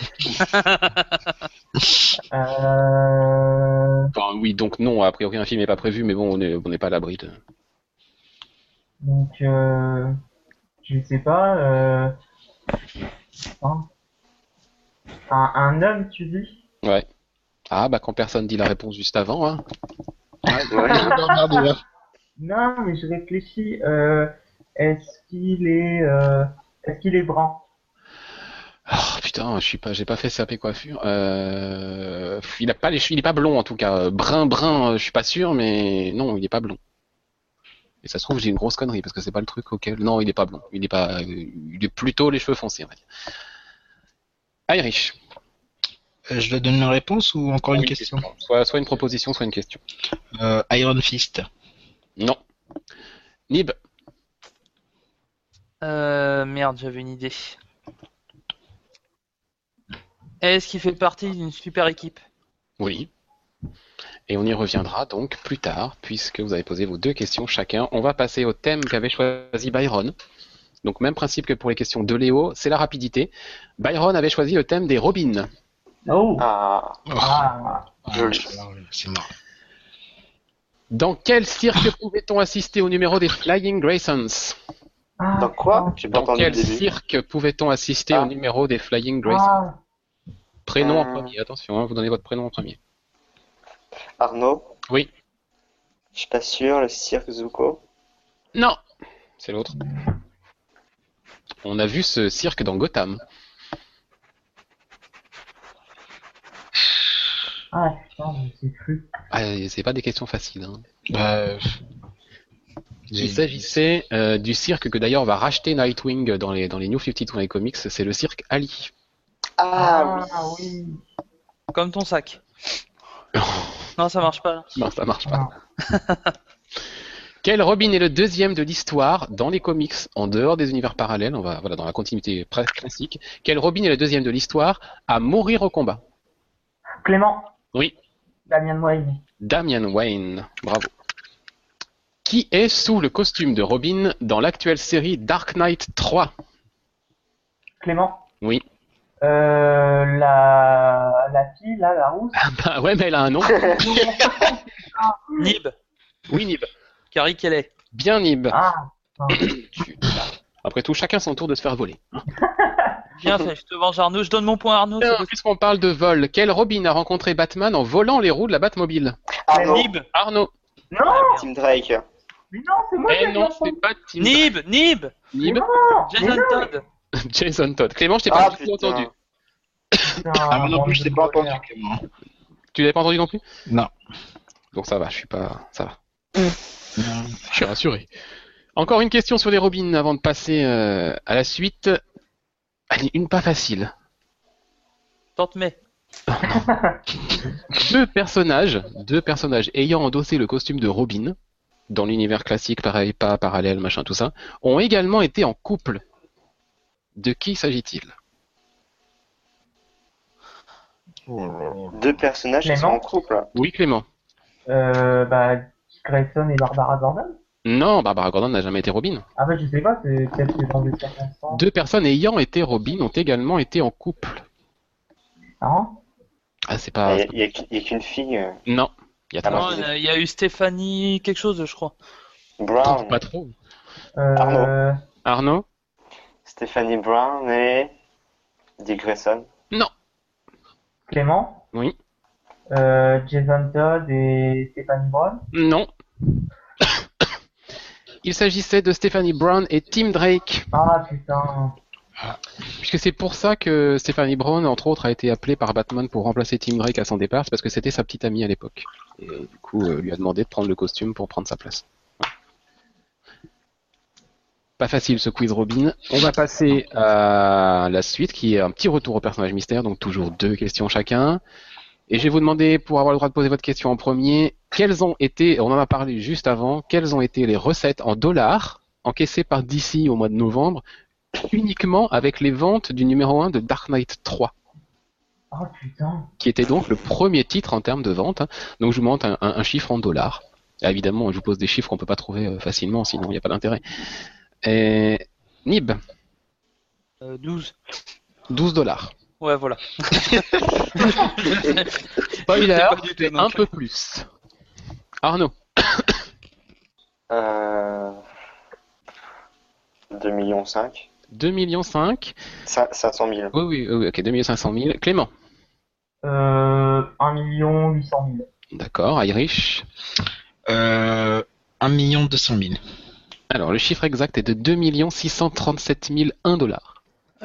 Euh, Enfin, oui, donc non, a priori un film n'est pas prévu, mais bon, on n'est on n'est pas à l'abri de... donc, euh, je sais pas, euh, hein. un, un homme, tu dis? Ouais. Ah, bah quand personne dit la réponse juste avant, hein. Ouais. Non, mais je réfléchis, euh, est-ce qu'il est, euh, est-ce qu'il est brun? Oh, putain, je suis pas, j'ai pas fait C A P coiffure. Euh... Il a pas les cheveux, il est pas blond en tout cas. Brun, brun, euh, je suis pas sûr, mais non, il est pas blond. Et ça se trouve, j'ai une grosse connerie parce que c'est pas le truc auquel. Non, il est pas blond. Il est pas, euh, il est plutôt les cheveux foncés, on va dire. Irish. Euh, je dois donner une réponse ou encore une Oui, question? Soit, soit une proposition, soit une question. Euh, Iron Fist. Non. Nib. Euh, merde, j'avais une idée. Est-ce qu'il fait partie d'une super équipe? Oui. Et on y reviendra donc plus tard, puisque vous avez posé vos deux questions chacun. On va passer au thème qu'avait choisi Byron. Donc même principe que pour les questions de Léo, c'est la rapidité. Byron avait choisi le thème des Robins. Oh, Ah, Oh. ah, Ah, Joli. alors, c'est mort. Dans quel cirque pouvait-on assister au numéro des Flying Graysons? ah, dans quoi? putain. J'ai pas Dans entendu le quel début. cirque pouvait-on assister Ah. au numéro des Flying Graysons? Ah, Prénom en Euh. premier, attention, hein, vous donnez votre prénom en premier. Arnaud? Oui. Je suis pas sûr, le cirque Zuko? Non, c'est l'autre. On a vu ce cirque dans Gotham. ah, putain, je sais plus. Ah, c'est pas des questions faciles. Hein. Bah, Il s'agissait euh, du cirque que d'ailleurs va racheter Nightwing dans les, dans les New cinquante-deux dans les comics, c'est le cirque Ali. Ah, Ah, oui. oui. Comme ton sac. Non, ça marche pas. Là. Non, ça marche pas. Ah. Quel Robin est le deuxième de l'histoire dans les comics, en dehors des univers parallèles, on va voilà dans la continuité presque classique. Quel Robin est le deuxième de l'histoire à mourir au combat? Clément, Oui, Damian Wayne. Damian Wayne, bravo. Qui est sous le costume de Robin dans l'actuelle série Dark Knight trois? Clément, Oui. euh, la, la fille, là, la rousse. Ah bah ouais, mais elle a un nom. Nib. Oui, Nib. Carrie Kelly. Bien Nib. Ah, Tu- Après tout, chacun son tour de se faire voler. Bien fait, je te venge Arnaud, je donne mon point à Arnaud. c'est Alors, le- puisqu'on parle de vol, quel Robin a rencontré Batman en volant les roues de la Batmobile? Arnaud, Nib. Arnaud. Non, Ah, merde. Tim Drake. mais non, c'est moi qui Eh ai non, dit c'est pas Tim Nib, Nib, Nib. Non, mais Jason non. Todd. Jason Todd. Clément, je t'ai Ah pas du tout putain. entendu. Putain, Ah, moi non bande plus, je de t'ai pas entendu, voleurs. Clément. Tu l'avais pas entendu non plus? Non. Bon, ça va, je suis pas. Ça va. Non. Je suis rassuré. Encore une question sur les Robins avant de passer euh, à la suite. Allez, une pas facile. Tante May. Deux personnages, deux personnages ayant endossé le costume de Robin, dans l'univers classique, pareil, pas parallèle, machin, tout ça, ont également été en couple. De qui s'agit-il? Oh là là. Deux personnages qui sont Clément en couple. Oui, Clément. Euh, bah, Dick Grayson et Barbara Gordon. Non, Barbara Gordon n'a jamais été Robin. Ah bah, je sais pas, c'est peut-être que dans des circonstances. Deux personnes ayant été Robin ont également été en couple. Non. Ah, c'est Il pas. n'y a, il y a qu'une- il y a qu'une fille. euh, Non, il y a Ah, trois. moi, Non, je il y a eu Stéphanie quelque chose, je crois. Brown. Pas trop. Euh, Arnaud. Arnaud? Stephanie Brown et Dick Grayson. Non. Clément. Oui. Euh, Jason Todd et Stephanie Brown. Non. Il s'agissait de Stephanie Brown et Tim Drake. Ah putain. Puisque c'est pour ça que Stephanie Brown, entre autres, a été appelée par Batman pour remplacer Tim Drake à son départ, c'est parce que c'était sa petite amie à l'époque. Et du coup, euh, lui a demandé de prendre le costume pour prendre sa place. Voilà. Pas facile ce quiz Robin. On va passer à la suite, qui est un petit retour au personnage mystère, donc toujours deux questions chacun. Et je vais vous demander, pour avoir le droit de poser votre question en premier, quelles ont été, on en a parlé juste avant, quelles ont été les recettes en dollars encaissées par D C au mois de novembre, uniquement avec les ventes du numéro un de Dark Knight trois, Oh putain. qui était donc le premier titre en termes de vente. hein. Donc je vous montre un, un- un chiffre en dollars. Et évidemment, je vous pose des chiffres qu'on peut pas trouver euh, facilement, sinon il n'y a pas d'intérêt. Et... Nib, Euh, douze. douze dollars. Ouais, voilà. Spoiler, Je sais pas du tout, c'est donc. un peu plus. Arnaud, Euh... deux virgule cinq millions. deux virgule cinq millions. cinq cent mille. Oui, oui, oui, ok, deux millions cinq cent mille. Clément, Euh, un million huit cent mille. d'accord. Irish, Euh, un million deux cent mille. alors le chiffre exact est de deux millions six cent trente-sept mille un dollar.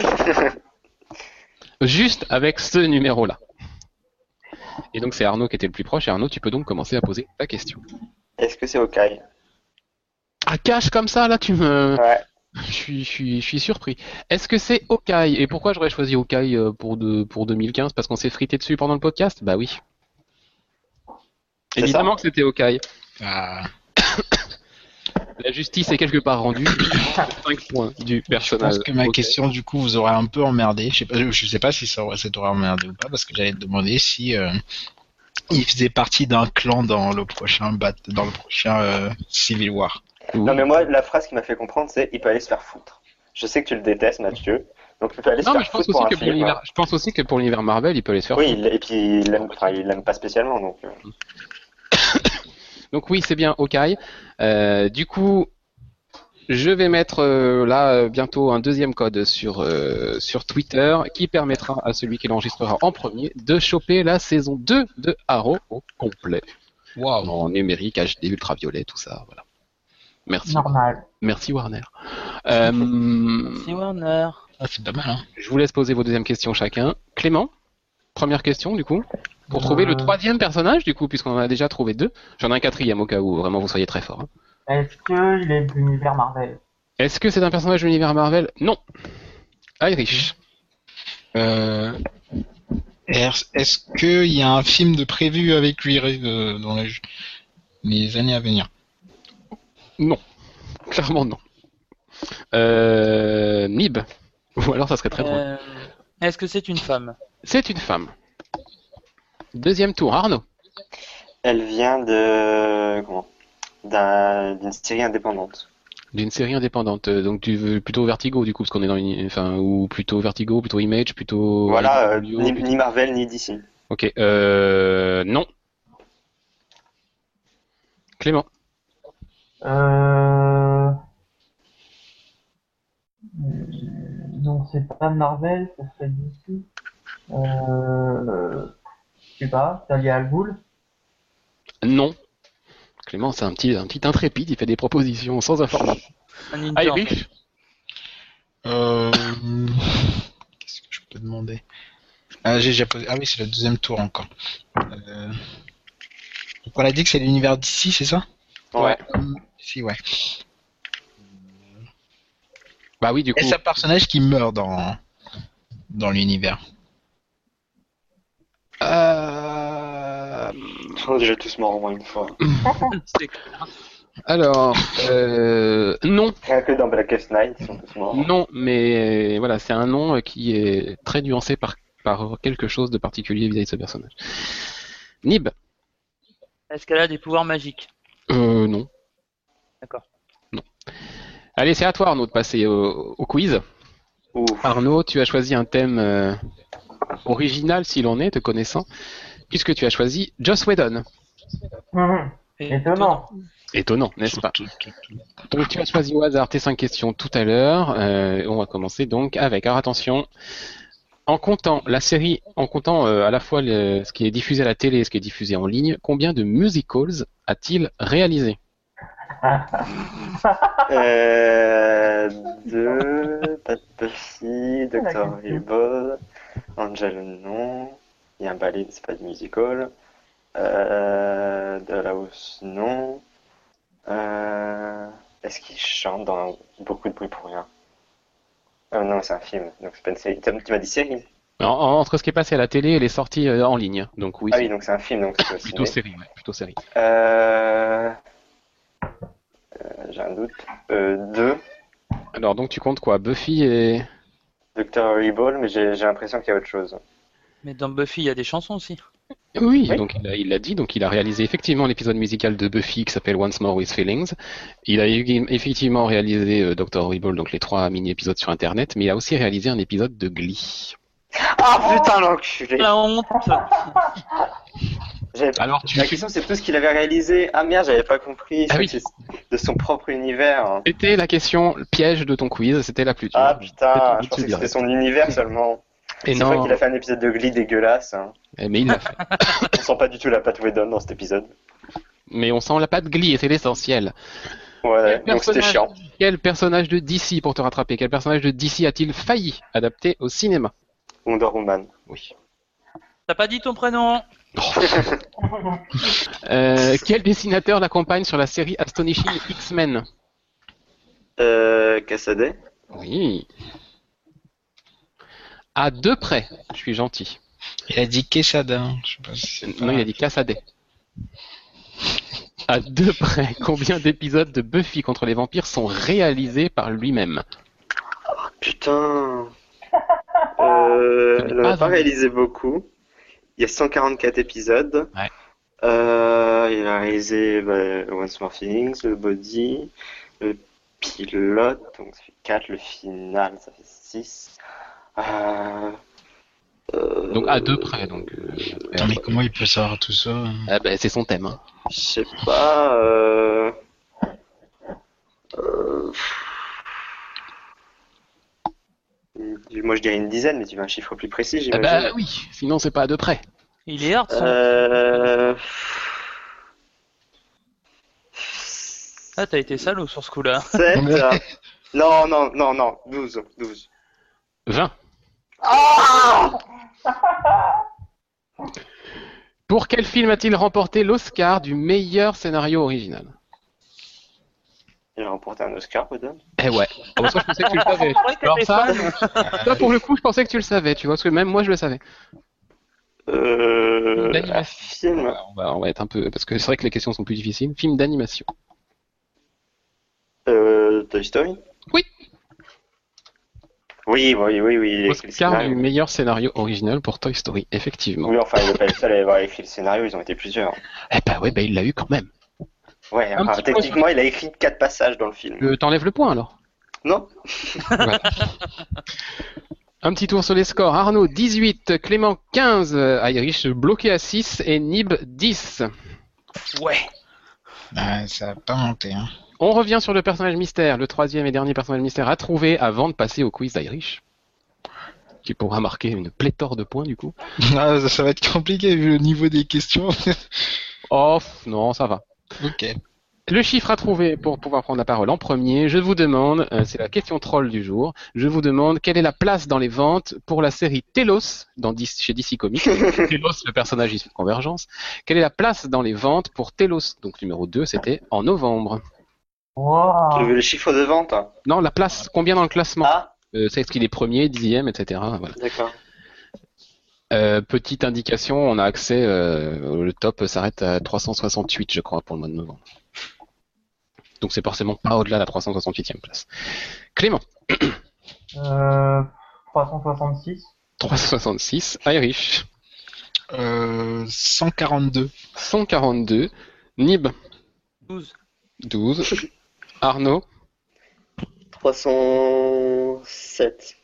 Juste avec ce numéro-là. Et donc c'est Arnaud qui était le plus proche. Et Arnaud, tu peux donc commencer à poser ta question. Est-ce que c'est Hawkeye? À cash comme ça, là, tu me... Ouais. Je suis, je suis, je suis surpris. Est-ce que c'est Hawkeye? Et pourquoi j'aurais choisi Hawkeye euh, pour, de, pour deux mille quinze? Parce qu'on s'est frité dessus pendant le podcast? Bah oui. C'est Évidemment ça que c'était Hawkeye. Ah, La justice est quelque part rendue. cinq points du je personnage. pense que ma Hawkeye. question, du coup, vous aurait un peu emmerdé. Je sais pas, je sais pas si ça aurait, ça t'aurait emmerdé ou pas, parce que j'allais te demander si euh, il faisait partie d'un clan dans le prochain bat, dans le prochain euh, Civil War. Oui. Non, mais moi, la phrase qui m'a fait comprendre, c'est il peut aller se faire foutre. Je sais que tu le détestes, Mathieu. Donc, il peut aller se Non, mais faire je pense foutre pour aussi un que pour film. l'univers, je pense aussi que pour l'univers Marvel, il peut aller se faire Oui, foutre. il- et puis il l'aime enfin, il l'aime pas spécialement. Donc, euh. Donc oui, c'est bien Hawkeye. Euh, du coup, je vais mettre euh, là euh, bientôt un deuxième code sur euh, sur Twitter qui permettra à celui qui l'enregistrera en premier de choper la saison deux de Arrow au complet. Waouh. En numérique, H D, ultraviolet, tout ça, voilà. Merci. Normal. Merci Warner. Euh, Merci Warner. Ah, c'est pas mal, hein. je vous laisse poser vos deuxièmes questions chacun. Clément, première question du coup. Pour trouver le Euh. troisième personnage du coup, puisqu'on en a déjà trouvé deux. J'en ai un quatrième au cas où vraiment vous soyez très fort. hein. Est-ce qu'il est de l'univers Marvel? Est-ce que c'est un personnage de l'univers Marvel? Non. Irish. Euh, est-ce est-ce qu'il y a un film de prévu avec lui euh, dans les, les années à venir? Non. Clairement non. Euh, Nib. Ou alors ça serait très drôle. Euh, Est-ce que c'est une femme? C'est une femme. Deuxième tour, Arnaud. Elle vient de. Comment? D'un- D'une série indépendante. D'une série indépendante. Euh, Donc tu veux plutôt Vertigo du coup, parce qu'on est dans une... Enfin, ou plutôt Vertigo, plutôt Image, plutôt... Voilà, euh, Studio, ni, plutôt- ni Marvel ni D C. Ok, euh... Non. Clément. Euh... Donc c'est pas Marvel, ça serait D C. Euh, je sais pas, Talia Al Ghul. Non. Clément, c'est un petit, un petit intrépide, il fait des propositions sans information. Un ninja, en fait. Irish, Euh... Qu'est-ce que je peux demander? Ah, j'ai déjà posé... ah oui, c'est le deuxième tour encore. Euh... Donc on a dit que c'est l'univers d'ici, c'est ça? Ouais. Si, ouais. Bah oui, du coup. Est-ce un personnage qui meurt dans, dans l'univers? Euh... Ils sont déjà tous morts au moins une fois. C'est clair. Alors, euh... non, Rien que dans Blackest Night, ils sont tous morts. non, mais voilà, c'est un nom qui est très nuancé par, par quelque chose de particulier vis-à-vis de ce personnage. Nib, Est-ce qu'elle a des pouvoirs magiques? euh, non. D'accord. Allez, c'est à toi Arnaud de passer au, au quiz. Ouf. Arnaud, tu as choisi un thème euh, original s'il en est, te connaissant, puisque tu as choisi Joss Whedon. Hum, Et- Étonnant. Étonnant, n'est-ce pas? Tout, tout, tout. Donc tu as choisi au hasard tes cinq questions tout à l'heure. Euh, on va commencer donc avec, alors attention, en comptant la série, en comptant euh, à la fois le- ce qui est diffusé à la télé et ce qui est diffusé en ligne, combien de musicals a-t-il réalisé? Euh, deux, Pat Buffy, la docteur question. Evil, Angel non, il y a un ballet, c'est pas du musical, euh, de la hausse non, euh, est-ce qu'il chante dans beaucoup de bruit pour rien? Ah non, c'est un film, donc c'est pas une série. Tu m'as dit série? En- en- entre ce qui est passé à la télé et les sorties euh, en ligne. Donc oui, Ah c'est oui, donc c'est un film, donc c'est au plutôt ciné. série, ouais, plutôt série. Euh, euh, j'ai un doute. Euh, deux, Alors donc tu comptes quoi? Buffy et... docteur Evil, mais j'ai j'ai l'impression qu'il y a autre chose. Mais dans Buffy, il y a des chansons aussi. Oui, Oui. donc il a- il l'a dit, donc il a réalisé effectivement l'épisode musical de Buffy qui s'appelle Once More with Feelings. Il a eu- effectivement réalisé euh, docteur Horrible, donc les trois mini-épisodes sur Internet, mais il a aussi réalisé un épisode de Glee. Ah putain, l'enculé! La honte. J'avais- Alors tu La question c'est tout ce qu'il avait réalisé. Ah merde, j'avais pas compris. Ah Je oui. crois que c'est de son propre univers. C'était la question piège de ton quiz, c'était la plus dure. Ah putain, C'était je ton pensais que c'était direct. son univers seulement. Et C'est vrai non, qu'il a fait un épisode de Glee dégueulasse. Hein. eh, mais il l'a fait. On sent pas du tout la patte Whedon dans cet épisode. Mais on sent la patte Glee et c'est l'essentiel. Ouais, Quel donc c'était personnage- chiant. Quel personnage de D C, pour te rattraper, quel personnage de D C a-t-il failli adapter au cinéma? Wonder Woman. Oui. T'as pas dit ton prénom? Euh, quel dessinateur l'accompagne sur la série Astonishing X-Men? Euh, Cassaday. Oui. À deux près, je suis gentil. Il a dit Quesada. Je sais pas si c'est Non, pas- il a dit Cassaday. À deux près, combien d'épisodes de Buffy contre les vampires sont réalisés par lui-même? Putain. Euh, Ce n'est il en pas a pas un- réalisé beaucoup. Il y a cent quarante-quatre épisodes. Ouais. Euh, il a réalisé bah, Once More Feelings, le Body, le pilote, donc ça fait quatre, le final, ça fait six. Euh, euh, Donc à deux près, donc. euh, Attends, mais comment il peut savoir tout ça? Ah ben, c'est son thème. Hein. Je sais pas. Euh... Euh... Moi je dirais une dizaine, mais tu veux un chiffre plus précis, Ah j'imagine. bah oui, sinon c'est pas à deux près. Il est hard, son. Euh... Ah, t'as été salaud sur ce coup-là. sept. Non, non, non, non, douze. douze. vingt. Ah Pour quel film a-t-il remporté l'Oscar du meilleur scénario original? Il a remporté un Oscar, Whedon. Eh ouais. Ah, bah, ça, je pensais que tu le savais. C'est vrai que Alors t'es ça, fan. ça, pour le coup, je pensais que tu le savais, tu vois, parce que même moi, je le savais. Euh... Un D'animation. film. Voilà, on, va, on va être un peu... Parce que c'est vrai que les questions sont plus difficiles. Film d'animation. Euh... Toy Story. Oui. Oui, oui, oui, oui. Il a écrit le Oscar scénario. du meilleur scénario original pour Toy Story, effectivement. Oui, enfin, il n'est pas le seul à avoir écrit le scénario, ils ont été plusieurs. Eh bah ouais, bah il l'a eu quand même. Ouais, Un enfin, petit point techniquement, il a écrit quatre passages dans le film. Euh, T'enlèves le point alors. Non? Voilà. Un petit tour sur les scores. Arnaud, dix-huit, Clément, quinze, Irish bloqué à six et Nib, dix. Ouais. Ah, ça va pas monter. Hein. On revient sur le personnage mystère, le troisième et dernier personnage mystère à trouver avant de passer au quiz d'Irish. qui pourra marquer une pléthore de points du coup. Ah, ça, ça va être compliqué vu le niveau des questions. Oh non, ça va. Ok. Le chiffre à trouver pour pouvoir prendre la parole en premier, je vous demande, euh, c'est la question troll du jour, je vous demande quelle est la place dans les ventes pour la série Telos dans D C, chez D C Comics. Telos, le personnage issu de Convergence. Quelle est la place dans les ventes pour Telos? Donc numéro deux, c'était en novembre. Tu Wow. veux les chiffres de vente hein? Non, la place, combien dans le classement? Ah, euh, C'est ce qu'il est premier, dixième, et cetera. Voilà. d'accord. Euh, petite indication, on a accès, euh, le top s'arrête à trois cent soixante-huit, je crois, pour le mois de novembre. Donc c'est forcément pas au-delà de la trois cent soixante-huitième place. Clément, Euh, trois cent soixante-six. trois cent soixante-six. Irish, Euh, cent quarante-deux. cent quarante-deux. Nib, douze. douze. Arnaud, trois cent sept.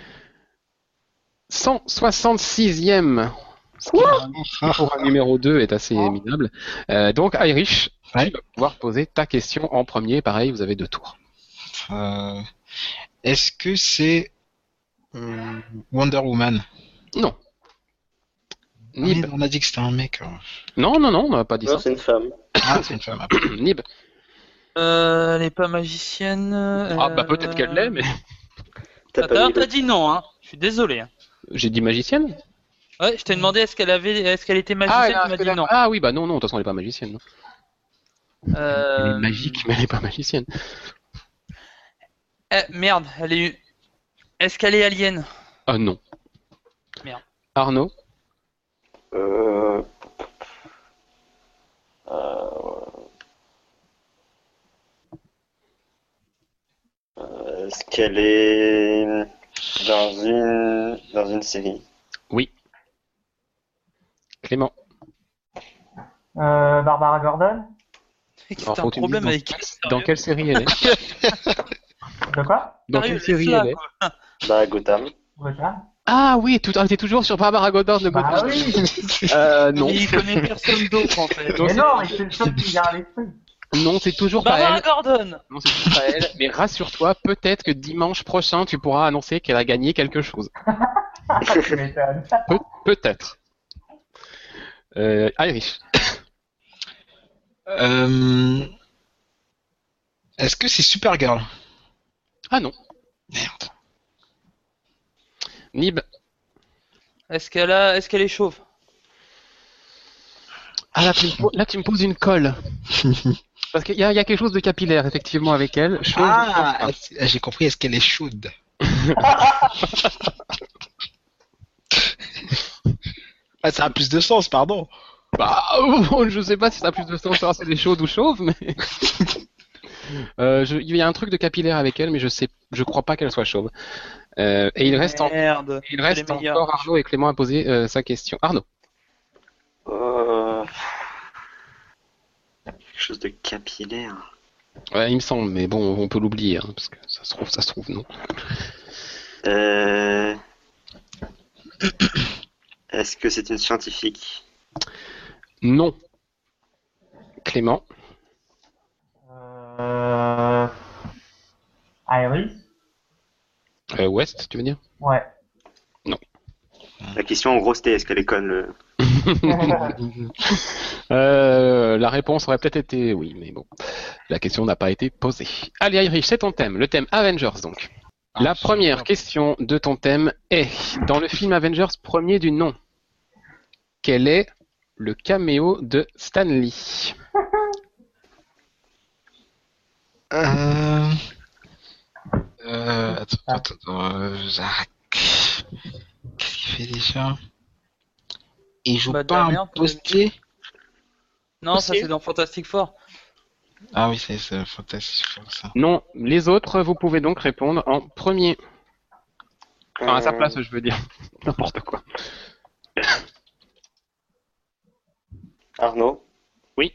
cent soixante-sixième. Ce qui, ce qui pour un numéro deux est assez minable. Euh, donc Irish, Ouais. tu vas pouvoir poser ta question en premier. Pareil, vous avez deux tours. Euh, est-ce que c'est euh, Wonder Woman? Non. Ah oui, Nib. on a dit que c'était un mec. euh. Non, non, non, on n'a pas dit Non, ça. c'est une femme. Ah, c'est une femme. Nib. Euh, elle est pas magicienne. Ah bah peut-être qu'elle l'est, mais T'as T'as pas mis t'as le... dit non, hein. Je suis désolé. hein. j'ai dit magicienne. Ouais, je t'ai demandé est-ce qu'elle avait, est-ce qu'elle était Ah, magicienne, elle a- tu m'as elle a- dit non. ah oui, bah non, non, de toute façon elle est pas magicienne. Non. Elle Euh... est magique, mais elle est pas magicienne. eh, merde, elle est. Est-ce qu'elle est alien? Ah non. Merde. Arnaud. Euh... Euh... euh, Est-ce qu'elle est dans une dans une série? Oui. Clément. Euh, Barbara Gordon. Alors, T'as faut un que tu me dises problème dans, avec quelle- dans quelle série elle est. De quoi? Dans Sérieux, quelle série laisse-la, elle est. quoi. Bah, Gotham. Gotham. Ah oui, tout, on était toujours sur Barbara Goddard de Bah Gotham. oui. Euh, non. Mais il connaît personne d'autre en fait. Non, Mais c'est- non, mais c'est le seul qui vient à l'esprit. Non, c'est toujours pas Barbara elle. Gordon. Non, c'est toujours pas elle. Mais rassure-toi, peut-être que dimanche prochain, tu pourras annoncer qu'elle a gagné quelque chose. Tu m'étonnes. Pe- peut-être. Euh, Irish. Euh, est-ce que c'est Supergirl? Ah non. Merde. Nib. Est-ce qu'elle a, est-ce qu'elle est chauve? Ah là tu me, po- là, tu me poses une colle. Parce qu'il y a, il y a quelque chose de capillaire, effectivement, avec elle. Chose- Ah, ah, j'ai compris, est-ce qu'elle est chaude? Ah, ça a plus de sens, pardon. Bah, oh, je sais pas si ça a plus de sens de savoir si elle est chaude ou chauve, mais... Euh, je- il y a un truc de capillaire avec elle, mais je sais, je crois pas qu'elle soit chauve. Euh, et il reste, en- Merde. il reste Elle est meilleure. encore Arnaud et Clément à poser euh, sa question. Arnaud. Euh... Quelque chose de capillaire. Ouais, il me semble, mais bon, on peut l'oublier, hein, parce que ça se trouve, ça se trouve, non. Euh... Est-ce que c'est une scientifique? Non. Clément. Euh... Iris. Euh, West, tu veux dire? Ouais. La question en gros c'était est-ce qu'elle est conne le... Euh, la réponse aurait peut-être été oui, mais bon, la question n'a pas été posée. Allez, Irish, c'est ton thème, le thème Avengers donc. La Ah, première super. question de ton thème est, dans le film Avengers premier du nom, quel est le caméo de Stan Lee? Euh... Euh... Attends, attends, attends. euh, Jacques. Qu'est-ce qu'il fait déjà? Il joue Bah, de la pas un merde, postier? Non, ça c'est dans Fantastic Four. Ah oui, c'est c'est fantastique ça. Non, les autres, vous pouvez donc répondre en premier. Enfin, à sa Euh, place, je veux dire. N'importe quoi. Arnaud? Oui.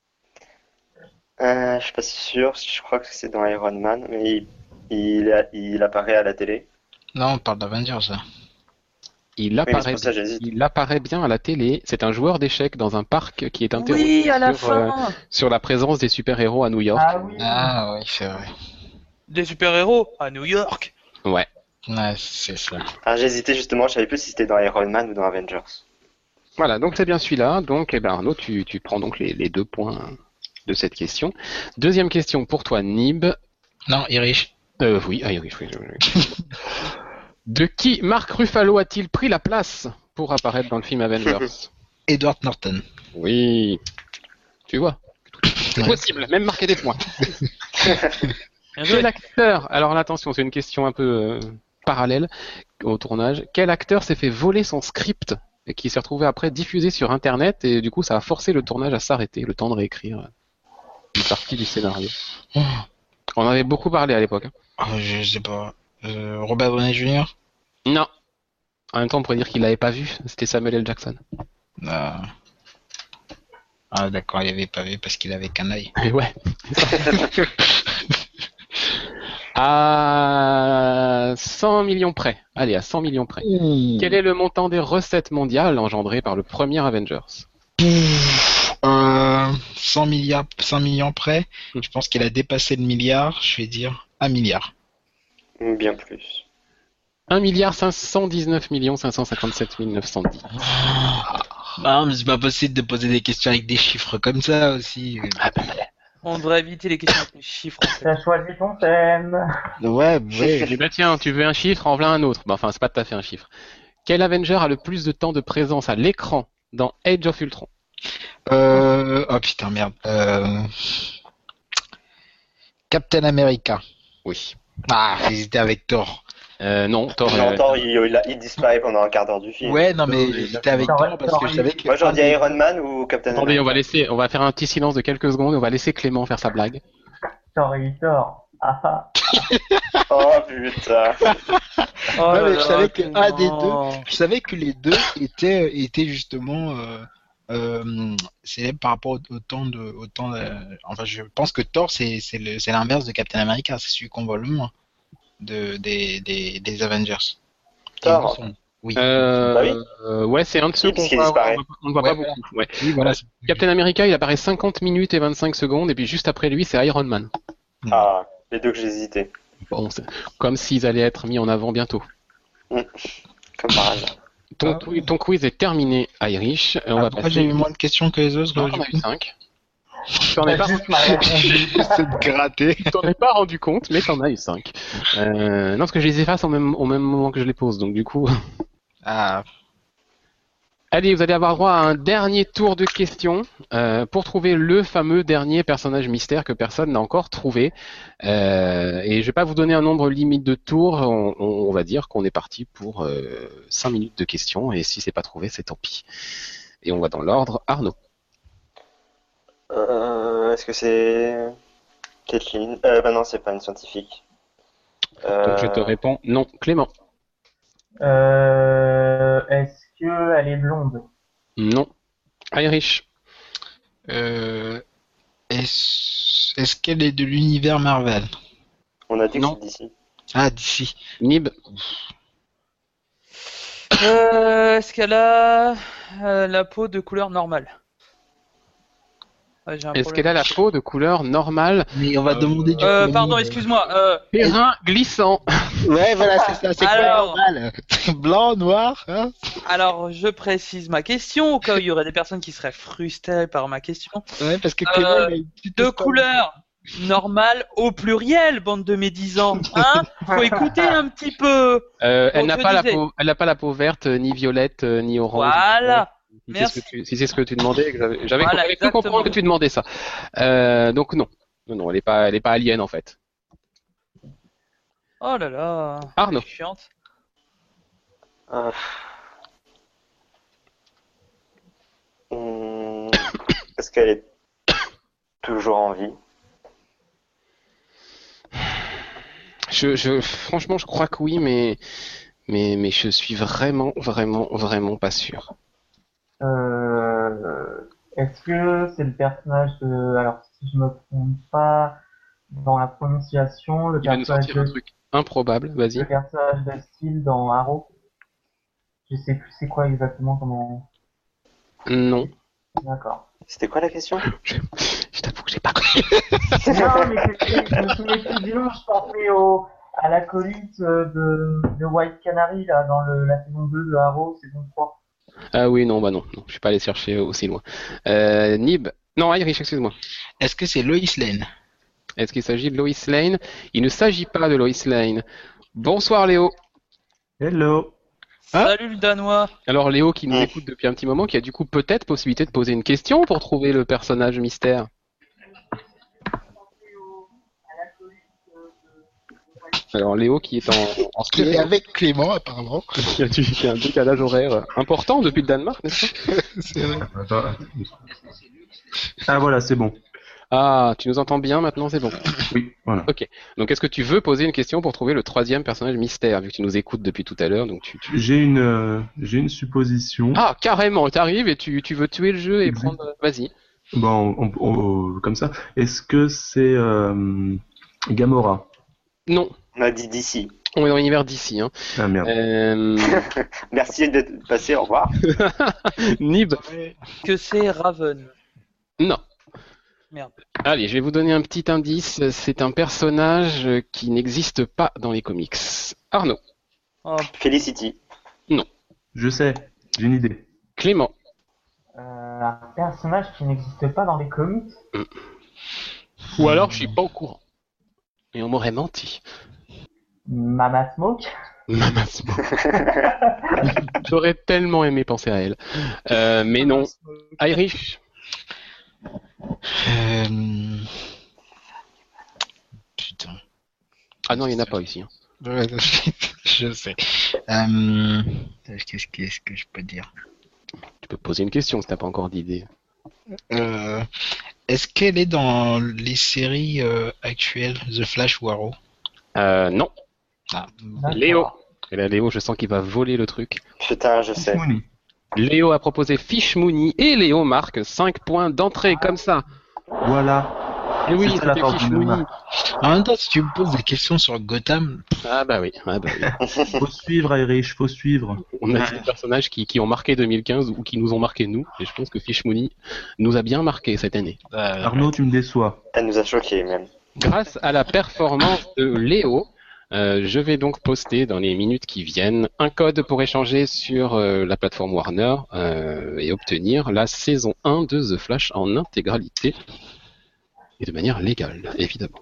Euh, je suis pas sûr, je crois que c'est dans Iron Man, mais il, il, a- il apparaît à la télé. Non, on parle d'Avengers là. Il Oui, mais apparaît, c'est pour ça que j'hésite. il apparaît bien à la télé. C'est un joueur d'échecs dans un parc qui est interrogé Oui, à la sur, euh, fin. sur la présence des super-héros à New York. Ah oui. Ah oui, c'est vrai. Des super-héros à New York. Ouais. Ouais, c'est ça. Ah, j'hésitais justement, je savais plus si c'était dans Iron Man ou dans Avengers. Voilà, donc c'est bien celui-là. Donc, eh ben, Arnaud, tu, tu prends donc les, les deux points de cette question. Deuxième question pour toi, Nib. Non, Irish. Euh, oui, ah, oui, oui, oui, oui. De qui Mark Ruffalo a-t-il pris la place pour apparaître dans le film Avengers? Edward Norton. Oui, tu vois, c'est Ouais. possible, même marquer des points. Bien joué. Quel acteur, alors là, attention, c'est une question un peu euh, parallèle au tournage. Quel acteur s'est fait voler son script et qui s'est retrouvé après diffusé sur Internet et du coup ça a forcé le tournage à s'arrêter, le temps de réécrire une partie du scénario. Oh, On en avait beaucoup parlé à l'époque. hein. oh, je sais pas. Euh, Robert Downey junior Non. En même temps, on pourrait dire qu'il l'avait pas vu. C'était Samuel L. Jackson. Ah, ah d'accord, il avait pas vu parce qu'il avait qu'un œil. Et ouais. À cent millions près. Allez, à cent millions près. Quel est le montant des recettes mondiales engendrées par le premier Avengers? Euh, cent milliards, cent millions près. Hmm. Je pense qu'il a dépassé le milliard. Je vais dire un milliard. Bien plus. un milliard cinq cent dix-neuf millions cinq cent cinquante-sept mille neuf cent dix. Non, mais c'est pas possible de poser des questions avec des chiffres comme ça aussi. Ah, bah, On devrait éviter les questions avec les chiffres. En fait. T'as choisi ton thème. Ouais, ouais. Eh ben tiens, tu veux un chiffre, en voilà un autre. Bah, enfin, c'est pas tout à fait un chiffre. Quel Avenger a le plus de temps de présence à l'écran dans Age of Ultron? Euh... Oh putain, merde. Euh... Captain America. Oui. Ah, j'hésitais avec Thor. Euh, non, Thor. euh, J'entends, il, il, il disparaît pendant un quart d'heure du film. Ouais, non, mais Thor, j'hésitais avec Thor, Thor parce Thor, que je savais que. Moi, j'aurais dit Ah, Iron Man ou Captain Attendez, America. on va laisser, on va faire un petit silence de quelques secondes. On va laisser Clément faire sa blague. Sorry, Thor. Ah ah. Oh putain. Oh Ouais, là mais je là, savais que Clément. un des deux, je savais que les deux étaient, étaient justement euh, euh, célèbres par rapport au, au temps de, au temps de- enfin, je pense que Thor c'est c'est le- c'est l'inverse de Captain America, c'est celui qu'on voit le moins de des des, des Avengers. Thor. Et ils sont- Oui. Euh, Bah oui. euh, ouais, c'est un de ceux Oui, qu'on parce qu'il voit, disparaît. on ne voit Ouais, pas voilà. beaucoup. Ouais. Oui, voilà. Captain America, il apparaît cinquante minutes et vingt-cinq secondes, et puis juste après lui, c'est Iron Man. Ah, les deux que j'hésitais. Bon, c'est comme s'ils allaient être mis en avant bientôt. Comme par hasard. Ton, Ah. twi- ton quiz est terminé, Irish. Et on Ah, va pourquoi passer. j'ai eu moins de questions que les autres? Non, du t'en as coup eu cinq. T'en es pas, Juste ma réponse. C'est de gratter. t'en es pas rendu compte, mais t'en as eu cinq. Euh, non, parce que je les efface au même, au même moment que je les pose, donc du coup. Ah, Allez, vous allez avoir droit à un dernier tour de questions euh, pour trouver le fameux dernier personnage mystère que personne n'a encore trouvé. Euh, et je vais pas vous donner un nombre limite de tours. On, on- on va dire qu'on est parti pour euh, cinq minutes de questions. Et si c'est pas trouvé, c'est tant pis. Et on va dans l'ordre. Arnaud. Euh, est-ce que c'est Kathleen? Euh, bah non, c'est pas une scientifique. Euh, Donc je te réponds non. Clément. Euh, est-ce que elle est blonde? Non. Irish. euh, est-ce est-ce qu'elle est de l'univers Marvel? On a dit que Non. c'est d'ici. Ah, d'ici. Nib. Euh, Est-ce qu'elle a euh, la peau de couleur normale? Ouais, j'ai un Est-ce problème. qu'elle a la peau de couleur normale? Mais on va Euh, demander du Euh, coup, pardon, euh, excuse-moi. Euh, Terrain glissant. Ouais, voilà, c'est ça. C'est quoi Alors- normal? Blanc, noir, hein? alors, je précise ma question au cas où il y aurait des personnes qui seraient frustrées par ma question. Ouais, parce que Euh, Clément, il a une petite De histoire. couleur normale au pluriel, bande de médisants. Hein? Faut écouter un petit peu. Euh, elle Donc, n'a je pas la disais. peau, elle n'a pas la peau verte, euh, ni violette, euh, ni orange. Voilà. Si c'est Merci. ce que tu, si c'est ce que tu demandais, que j'avais, j'avais Voilà, j'avais cru exactement. comprendre que tu demandais ça. Euh, donc non, non, non, elle est pas, elle est pas alien en fait. Oh là là. Arnaud. C'est chiante. Euh, hum, Est-ce qu'elle est toujours en vie? Je, je, franchement, je crois que oui, mais, mais, mais je suis vraiment, vraiment, vraiment pas sûr. Euh, est-ce que c'est le personnage de... Alors, si je me trompe pas dans la prononciation, le Il va nous personnage sortir un de, truc improbable. le Vas-y. personnage de Steel dans Arrow? Je sais plus c'est quoi exactement comment... Non. D'accord. C'était quoi la question? Je, je t'avoue que j'ai pas compris. Non, mais c'était- je me souviens plus du nom, je pensais au... à l'acolyte euh, de, de White Canary, là, dans le, la saison deux de Arrow, saison trois. Ah oui, non, bah non, non, je suis pas allé chercher aussi loin. Euh, Nib, non, Irish, excuse-moi. Est-ce que c'est Lois Lane? Est-ce qu'il s'agit de Lois Lane? Il ne s'agit pas de Lois Lane. Bonsoir Léo. Hello. Ah. Salut le Danois. Alors Léo qui nous Mm. écoute depuis un petit moment, qui a du coup peut-être possibilité de poser une question pour trouver le personnage mystère. Alors Léo qui est en, en Qui est avec Clément, apparemment. qui a, du- qui a un décalage horaire important depuis le Danemark, n'est-ce pas? C'est vrai. Attends. Ah voilà, c'est bon. Ah, tu nous entends bien maintenant, c'est bon. Oui, voilà. Donc est-ce que tu veux poser une question pour trouver le troisième personnage mystère, vu que tu nous écoutes depuis tout à l'heure, donc tu, tu... J'ai une, euh, j'ai une supposition. Ah, carrément, t'arrives et tu, tu veux tuer le jeu et Exact. prendre... Vas-y. Bon, on- on- comme ça. Est-ce que c'est euh, Gamora? Non, On a dit d'ici. on est dans l'univers d'ici. Hein. Ah merde. Euh... Merci d'être passé, au revoir. Nib, Que c'est Raven. non. Merde. Allez, je vais vous donner un petit indice. C'est un personnage qui n'existe pas dans les comics. Arnaud, Oh, Felicity. Je sais, j'ai une idée. Clément, Euh, un personnage qui n'existe pas dans les comics. ou alors je suis pas au courant. Et on m'aurait menti. Mama Smoke. Mama Smoke. J'aurais tellement aimé penser à elle. Euh, mais non. Irish, Euh... Putain. ah non, il n'y en a pas ici. Hein. Ouais, je sais. Euh... Qu'est-ce qu'est-ce que je peux dire? Tu peux poser une question si t'as pas encore d'idée. Euh... Est-ce qu'elle est dans les séries euh, actuelles, The Flash ou Arrow? Euh, non. Ah, D'accord. Léo. Et là, Léo, je sens qu'il va voler le truc. Putain, je sais. Mooney. Léo a proposé Fish Mooney et Léo marque cinq points d'entrée comme ça. Voilà. Et oui, C'est ça, la c'était force Fish du Mooney. Danemark. En même temps, si tu me poses des questions sur Gotham, Ah bah oui, ah bah oui. Faut suivre, Irish, faut suivre. On a des personnages qui, qui ont marqué deux mille quinze ou qui nous ont marqué nous. Et je pense que Fish Mooney nous a bien marqué cette année. euh, Arnaud, tu me déçois. Elle nous a choqués, même. Grâce à la performance de Léo, euh, je vais donc poster dans les minutes qui viennent un code pour échanger sur euh, la plateforme Warner euh, et obtenir la saison un de The Flash en intégralité. Et de manière légale, évidemment.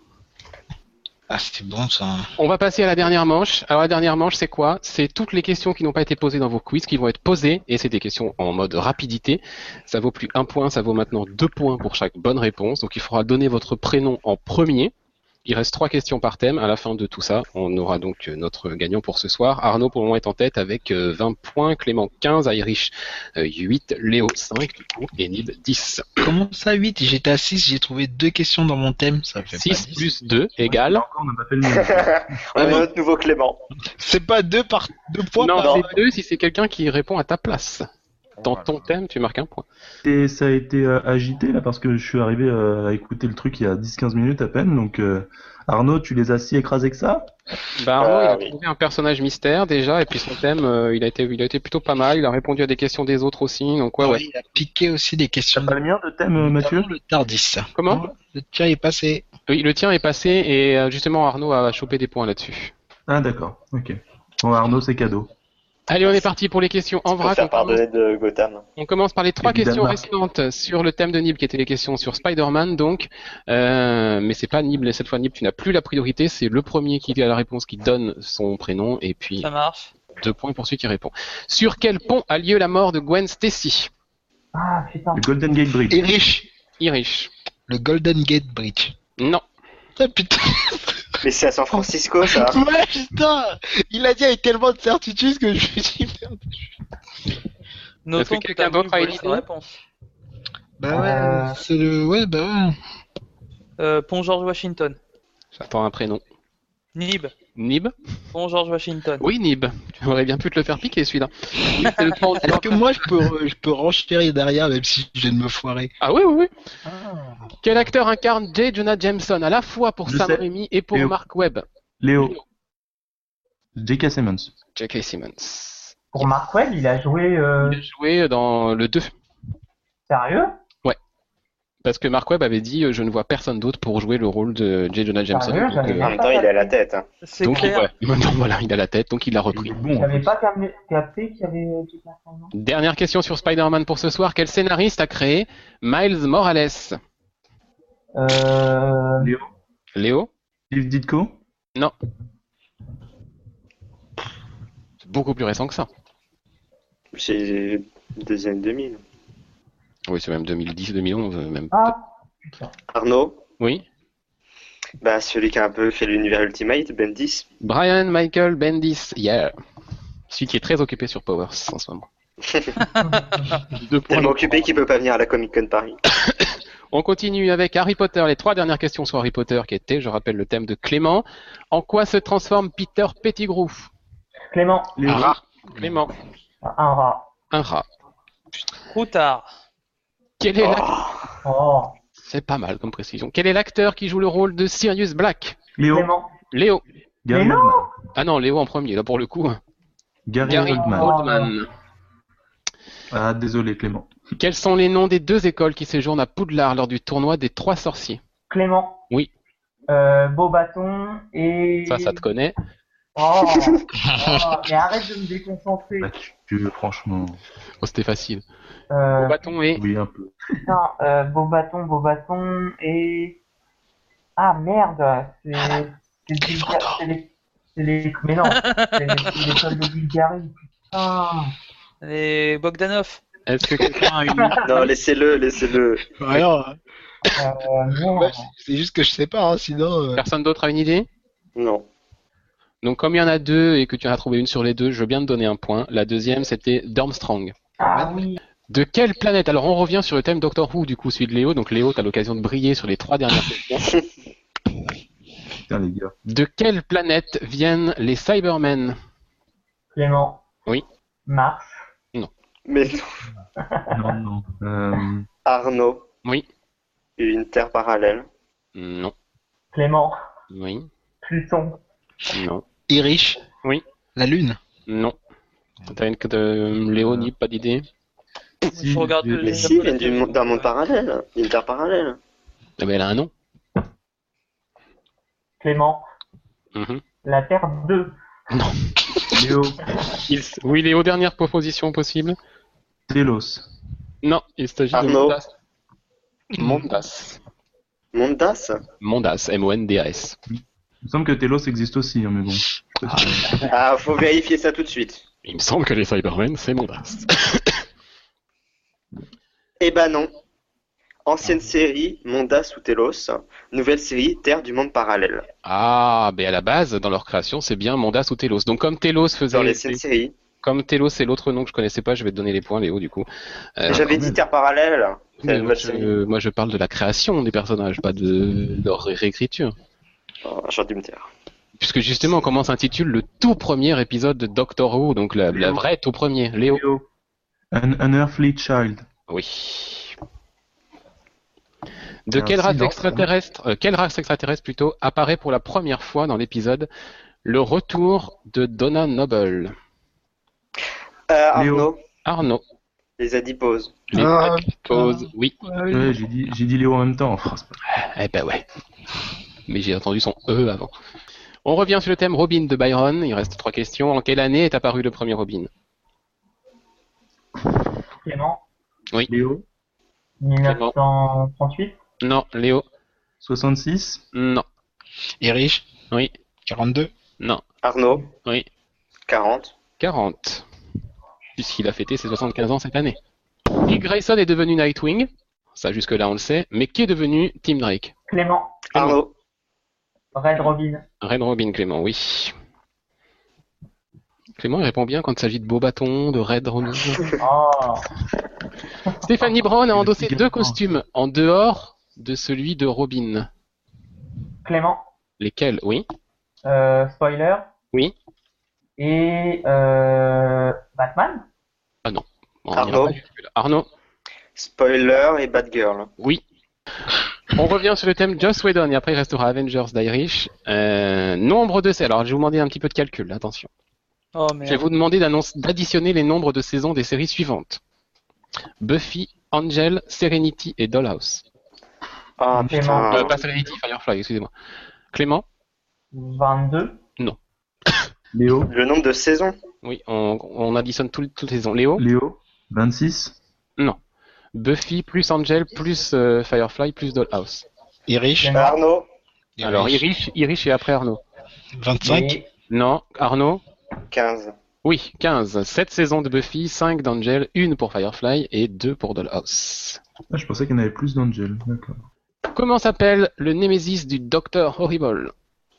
ah, c'est bon ça. On va passer à la dernière manche. Alors la dernière manche, c'est quoi? C'est toutes les questions qui n'ont pas été posées dans vos quiz qui vont être posées, et c'est des questions en mode rapidité. Ça vaut plus un point, ça vaut maintenant deux points pour chaque bonne réponse. Donc il faudra donner votre prénom en premier. Il reste trois questions par thème. À la fin de tout ça, on aura donc notre gagnant pour ce soir. Arnaud pour le moment est en tête avec vingt points, Clément quinze, Irish huit, Léo cinq du coup, et Nib dix. Comment ça, huit? J'étais à six, j'ai trouvé deux questions dans mon thème, ça fait six pas dix. plus deux égale... Encore, on n'a pas fait le même. On a notre nouveau Clément. C'est pas deux par deux points Non, par... c'est deux si c'est quelqu'un qui répond à ta place. Dans ton thème, tu marques un point. Et ça a été euh, agité là parce que je suis arrivé euh, à écouter le truc il y a dix quinze minutes à peine. Donc euh, Arnaud, tu les as si écrasés que ça? Bah, Arnaud, Ah, il a oui. trouvé un personnage mystère déjà, et puis son thème, euh, il a été, il a été plutôt pas mal. Il a répondu à des questions des autres aussi, donc ouais, Ouais, ouais. il a piqué aussi des T'as questions. pas le mien de thème, euh, Mathieu? Notamment le Tardis. Comment? Ouais, le tien est passé. Oui, le tien est passé, et euh, justement Arnaud a chopé des points là-dessus. Ah d'accord, ok. Bon Arnaud, c'est cadeau. Allez, on est parti pour les questions en On va vrac. faire On commence, pardonner de Gotham. on commence par les trois questions Évidemment. restantes sur le thème de Nib, qui étaient les questions sur Spider-Man, donc. Euh, mais c'est pas Nib, cette fois Nib, tu n'as plus la priorité, c'est le premier qui a la réponse qui donne son prénom, et puis Ça marche. deux points pour celui qui répond. Sur quel pont a lieu la mort de Gwen Stacy? Ah putain. Le Golden Gate Bridge. Irish. Irish. Le Golden Gate Bridge. Non. Ah putain. Mais c'est à San Francisco, ça. Ouais, putain. Il a dit avec tellement de certitude que je me suis dit merde. Notons que que quelqu'un t'as voulu d'autre a voler une sa idée réponse. Bah ouais, Euh. c'est le... Ouais, bah ouais. Euh, Pont George Washington. J'attends un prénom. Nib. Nib? Pont George Washington. Oui, Nib. Tu aurais bien pu te le faire piquer celui-là. Nib, c'est le pont- Est-ce que moi je peux, je peux renchérir derrière même si je viens de me foirer? Ah oui, oui, oui. Quel acteur incarne J. Jonah Jameson à la fois pour Je Sam sais. Raimi et pour Léo. Mark Webb? Léo. J K. Simmons. J K. Simmons. Pour Mark Webb, il a joué. Euh... Il a joué dans le deux. Sérieux? Parce que Mark Webb avait dit euh, je ne vois personne d'autre pour jouer le rôle de J. Jonah Jameson. Sérieux, Donc, j'avais euh, En même même pas temps, il a la capté. tête. Hein. C'est donc, clair. ouais. Maintenant, voilà, il a la tête, donc il l'a Il repris. est bon. en J'avais plus. pas cam- capté qu'il y avait du personnage. Dernière question sur Spider-Man pour ce soir. Quel scénariste a créé Miles Morales? Euh... Léo, Léo? Steve Ditko. Non. C'est beaucoup plus récent que ça. C'est deuxième deux mille. Oui, c'est même deux mille dix, deux mille onze, euh, même. Ah, putain. Arnaud, Oui. bah celui qui a un peu fait l'univers Ultimate, Bendis. Brian Michael Bendis, yeah. Celui qui est très occupé sur Powers en ce moment. Deux points. Tellement occupé qu'il peut pas venir à la Comic Con Paris. On continue avec Harry Potter. Les trois dernières questions sur Harry Potter qui étaient, je rappelle, le thème de Clément. En quoi se transforme Peter Pettigrew? Clément, Un rat. Clément. un rat. Un rat. Trop tard. Quel est l'acteur... Oh, C'est pas mal comme précision. Quel est l'acteur qui joue le rôle de Sirius Black? Léo. Clément. Léo. Gary Mais non. Oldman. Ah non, Léo en premier, là pour le coup. Gary, Gary Oldman. Oldman. Ah, désolé Clément. Quels sont les noms des deux écoles qui séjournent à Poudlard lors du tournoi des trois sorciers? Clément. Oui. Euh, Beaubaton et... Ça, ça te connaît. Oh, oh, mais arrête de me déconcentrer. Bah, tu, tu- franchement, Oh, c'était facile. Euh, Au bâton et... oui un peu. putain, euh, Beaubaton, Beaubaton et... Ah merde, c'est... C'est Bulga- c'est les... c'est les... Mais non, c'est c'est l'école de Bulgarie, putain. Les Bogdanov. Est-ce que quelqu'un a une... Non, laissez-le, laissez-le. Voilà. Euh, merde. Ouais, c'est juste que je sais pas, hein, sinon. euh, Personne d'autre a une idée? Non. Donc comme il y en a deux et que tu en as trouvé une sur les deux, je veux bien te donner un point. La deuxième, c'était Durmstrang. Ah oui. De quelle planète? Alors on revient sur le thème Doctor Who, du coup, celui de Léo. Donc Léo, tu as l'occasion de briller sur les trois dernières questions. Putain les gars. De quelle planète viennent les Cybermen? Clément. Oui. Mars. Mais Non non. Euh, Arnaud, Oui. une terre parallèle. Non. Clément. Oui. Pluton. Non. Irish. Oui. La Lune. Non. T'as une de Léonie, pas d'idée? si, Je regarde j'ai- le- Mais si, il vient du monde- d'un monde parallèle. D'une terre parallèle. Ah ben elle a un nom. Clément. Mhm. La Terre deux. Léo. Il- Oui, Léo, dernière proposition possible. Telos. Non, il s'agit de Arnaud. Mondas. Mondas. Mondas. Mondas, M O N D A S. Il me semble que Telos existe aussi, hein, mais bon. Ah, faut vérifier ça tout de suite. Il me semble que les Cybermen, c'est Mondas. Eh ben non. Ancienne série, Mondas ou Telos. Nouvelle série, Terre du monde parallèle. Ah, ben à la base, dans leur création, c'est bien Mondas ou Telos. Donc comme Telos faisait... Dans les anciennes séries. Comme Telos, c'est l'autre nom que je connaissais pas, je vais te donner les points, Léo, du coup. Euh, J'avais dit Terre parallèle. C'est mais une moi, nouvelle série. je, moi, je parle de la création des personnages, pas de leur réécriture. Oh, J'aurais dû me taire. Puisque justement, comment s'intitule le tout premier épisode de Doctor Who, donc la, la Léo. vraie tout premier. Léo. Léo. An Unearthly Child. Oui. De Un quelle race silence, extraterrestre, euh, quelle race extraterrestre plutôt apparaît pour la première fois dans l'épisode Le retour de Donna Noble? Euh, Léo. Arnaud, Arnaud. les adiposes. Les Ah, poses, oui. Ouais, j'ai dit, j'ai dit Léo en même temps. Oh, c'est pas- Eh ben ouais. Mais j'ai entendu son E avant. On revient sur le thème Robin de Byron. Il reste trois questions. En quelle année est apparu le premier Robin? Clément. Léo. mille neuf cent trente-huit. Non. Léo? soixante-six. Non. Irish. Oui. quarante-deux. Non. Arnaud, Oui. quarante. quarante. Puisqu'il a fêté ses soixante-quinze ans cette année. Dick Grayson est devenu Nightwing. Ça, jusque-là, on le sait. Mais qui est devenu Tim Drake? Clément. Clément. Arnaud, Red Robin. Red Robin, Clément, oui. Clément, il répond bien quand il s'agit de beaux bâtons, de Red Robin. Oh. Stéphanie Brown a Le endossé petit deux garçon. costumes en dehors de celui de Robin. Clément. Lesquels? Oui. Euh, spoiler. Oui. Et euh, Batman. On Arnaud. ira pas jusque-là. Arnaud? spoiler et Batgirl. Oui. On revient sur le thème Joss Whedon et après il restera Avengers d'Irish. Euh, nombre de séries. Alors je vais vous demander un petit peu de calcul, là, attention. Oh Je vais merde. vous demander d'annoncer- d'additionner les nombres de saisons des séries suivantes. Buffy, Angel, Serenity et Dollhouse. Ah Clément. putain. Euh, pas Serenity, Firefly, excusez-moi. Clément? vingt-deux. Léo, Le nombre de saisons? Oui, on, on additionne tout- toutes les saisons. Léo? Léo, vingt-six. Non. Buffy plus Angel plus euh, Firefly plus Dollhouse. Irish, Clément. Arnaud? Alors Irish, Irish et après Arnaud. vingt-cinq. Et Non, Arnaud? quinze. Oui, quinze. sept saisons de Buffy, cinq d'Angel, une pour Firefly et deux pour Dollhouse. Ah, je pensais qu'il y en avait plus d'Angel. D'accord. Comment s'appelle le némésis du Docteur Horrible?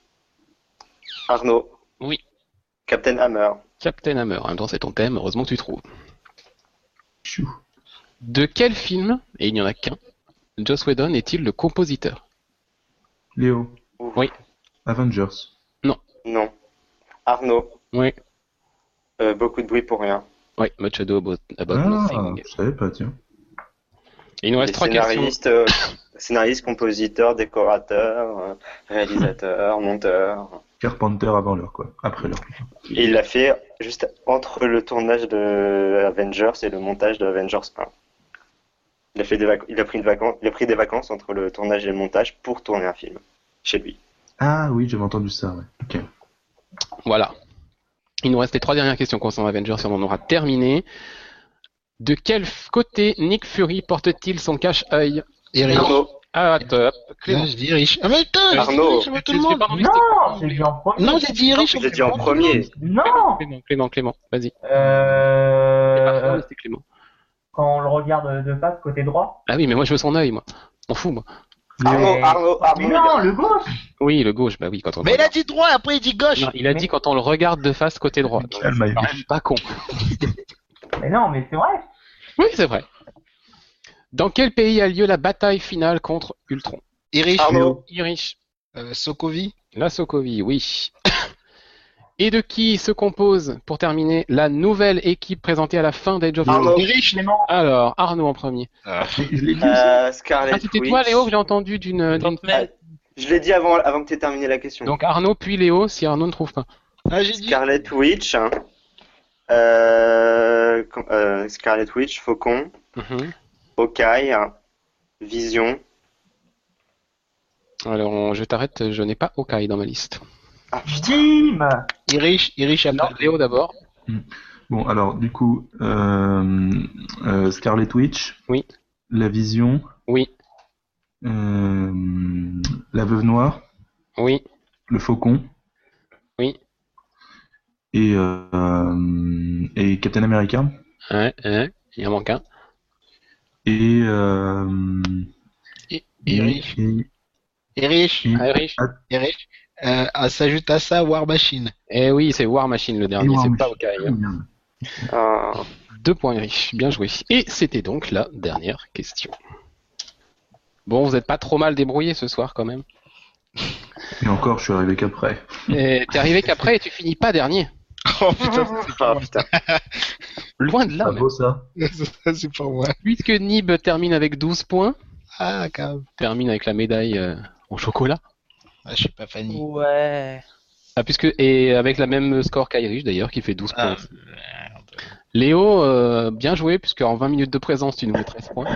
Arnaud? Oui. Captain Hammer? Captain Hammer. En même temps, c'est ton thème, heureusement que tu trouves. Chou. De quel film, et il n'y en a qu'un, Joss Whedon est-il le compositeur? Léo. Oui. Avengers. Non. Arnaud? Oui. Euh, beaucoup de bruit pour rien. Oui, Much Ado About, about Ah, Nothing. je savais pas, tiens. Et il nous Les reste trois questions. scénaristes, euh, scénaristes, compositeurs, décorateurs, euh, réalisateurs, monteurs. Carpenter avant l'heure, quoi. Après l'heure. Et il l'a fait juste entre le tournage de Avengers et le montage de Avengers un. Il a, fait des vac- il, a pris une vacan- il a pris des vacances entre le tournage et le montage pour tourner un film chez lui. Ah oui, j'avais entendu ça, ouais. Ok. Voilà. Il nous reste les trois dernières questions concernant Avengers et on en aura terminé. De quel f- côté Nick Fury porte-t-il son cache-œil? Irish. Arnaud? Ah, top. Clément. Là, je dis Irish. Ah, mais putain, j'ai dit Arnaud. Irish avant tout le Je- je- monde. j'ai pas entendu, non, c'était- j'ai dit en premier. Non, j'ai dit Irish. Je l'ai dit en premier. Non. Clément, Clément, Clément, vas-y. C'est pas Euh... Clément, c'était Clément. Quand on le regarde de face côté droit. Ah oui, mais moi je veux son œil, moi. On fout, moi. Arnaud, Mais- Arnaud, Arnaud. Mais non, le gauche. Oui, le gauche, bah oui, quand on le Mais il a regarde. dit droit, après il dit gauche. Non, il a Mais- dit quand on le regarde de face côté droit. Donc, Calme, c'est Irish. quand même pas con. Mais non, mais c'est vrai. Oui, c'est vrai. Dans quel pays a lieu la bataille finale contre Ultron? Irish. Arnaud. Irish. Euh, Sokovie. La Sokovie, oui. Et de qui se compose, pour terminer, la nouvelle équipe présentée à la fin d'Age of Arnaud. Ultron? Irish. Ah, Clément. Alors, Arnaud en premier. Ah. Je l'ai dit aussi. Euh, Ah, Scarlet c'était Witch. toi, Léo, que j'ai entendu d'une... d'une- Mais- Je l'ai dit avant, avant que tu aies terminé la question. Donc Arnaud, puis Léo, si Arnaud ne trouve pas. Ah, j'ai dit. Scarlet Witch. hein. Euh, com- euh, Scarlet Witch, Faucon, Mhm. Hawkeye, Vision. Alors, on- je t'arrête, je n'ai pas Hawkeye dans ma liste. Ah putain. Jim. Irish. Irish Non, après. Léo d'abord. Bon, alors, du coup, euh, euh, Scarlet Witch. Oui. La Vision. Oui, euh, la Veuve Noire. oui, Le Faucon. oui. Et, euh, et Captain America. Ouais, ouais, il en manque un. Et, euh, Et- Irish. et- Irish. et- Ah, Irish. Irish. Euh, ah, s'ajoute à ça War Machine. Eh oui, c'est War Machine le dernier, et War c'est pas Machine. Hawkeye. Merde. Ah. Deux points Irish, bien joué. Et c'était donc la dernière question. Bon, vous n'êtes pas trop mal débrouillé ce soir quand même. Et encore, je suis arrivé qu'après. Et T'es arrivé qu'après et tu finis pas dernier. Oh putain, Ah, putain. Loin de là, Pas même. beau ça. ça, c'est pour moi. Puisque Nib termine avec douze points, Ah, quand même. termine avec la médaille euh, en chocolat. Ah, je suis pas Fanny. Ouais. Ah, puisque, et avec la même score qu'Irish d'ailleurs, qui fait douze Ah, points. Léo, euh, bien joué, puisque en vingt minutes de présence, tu nous mets treize points.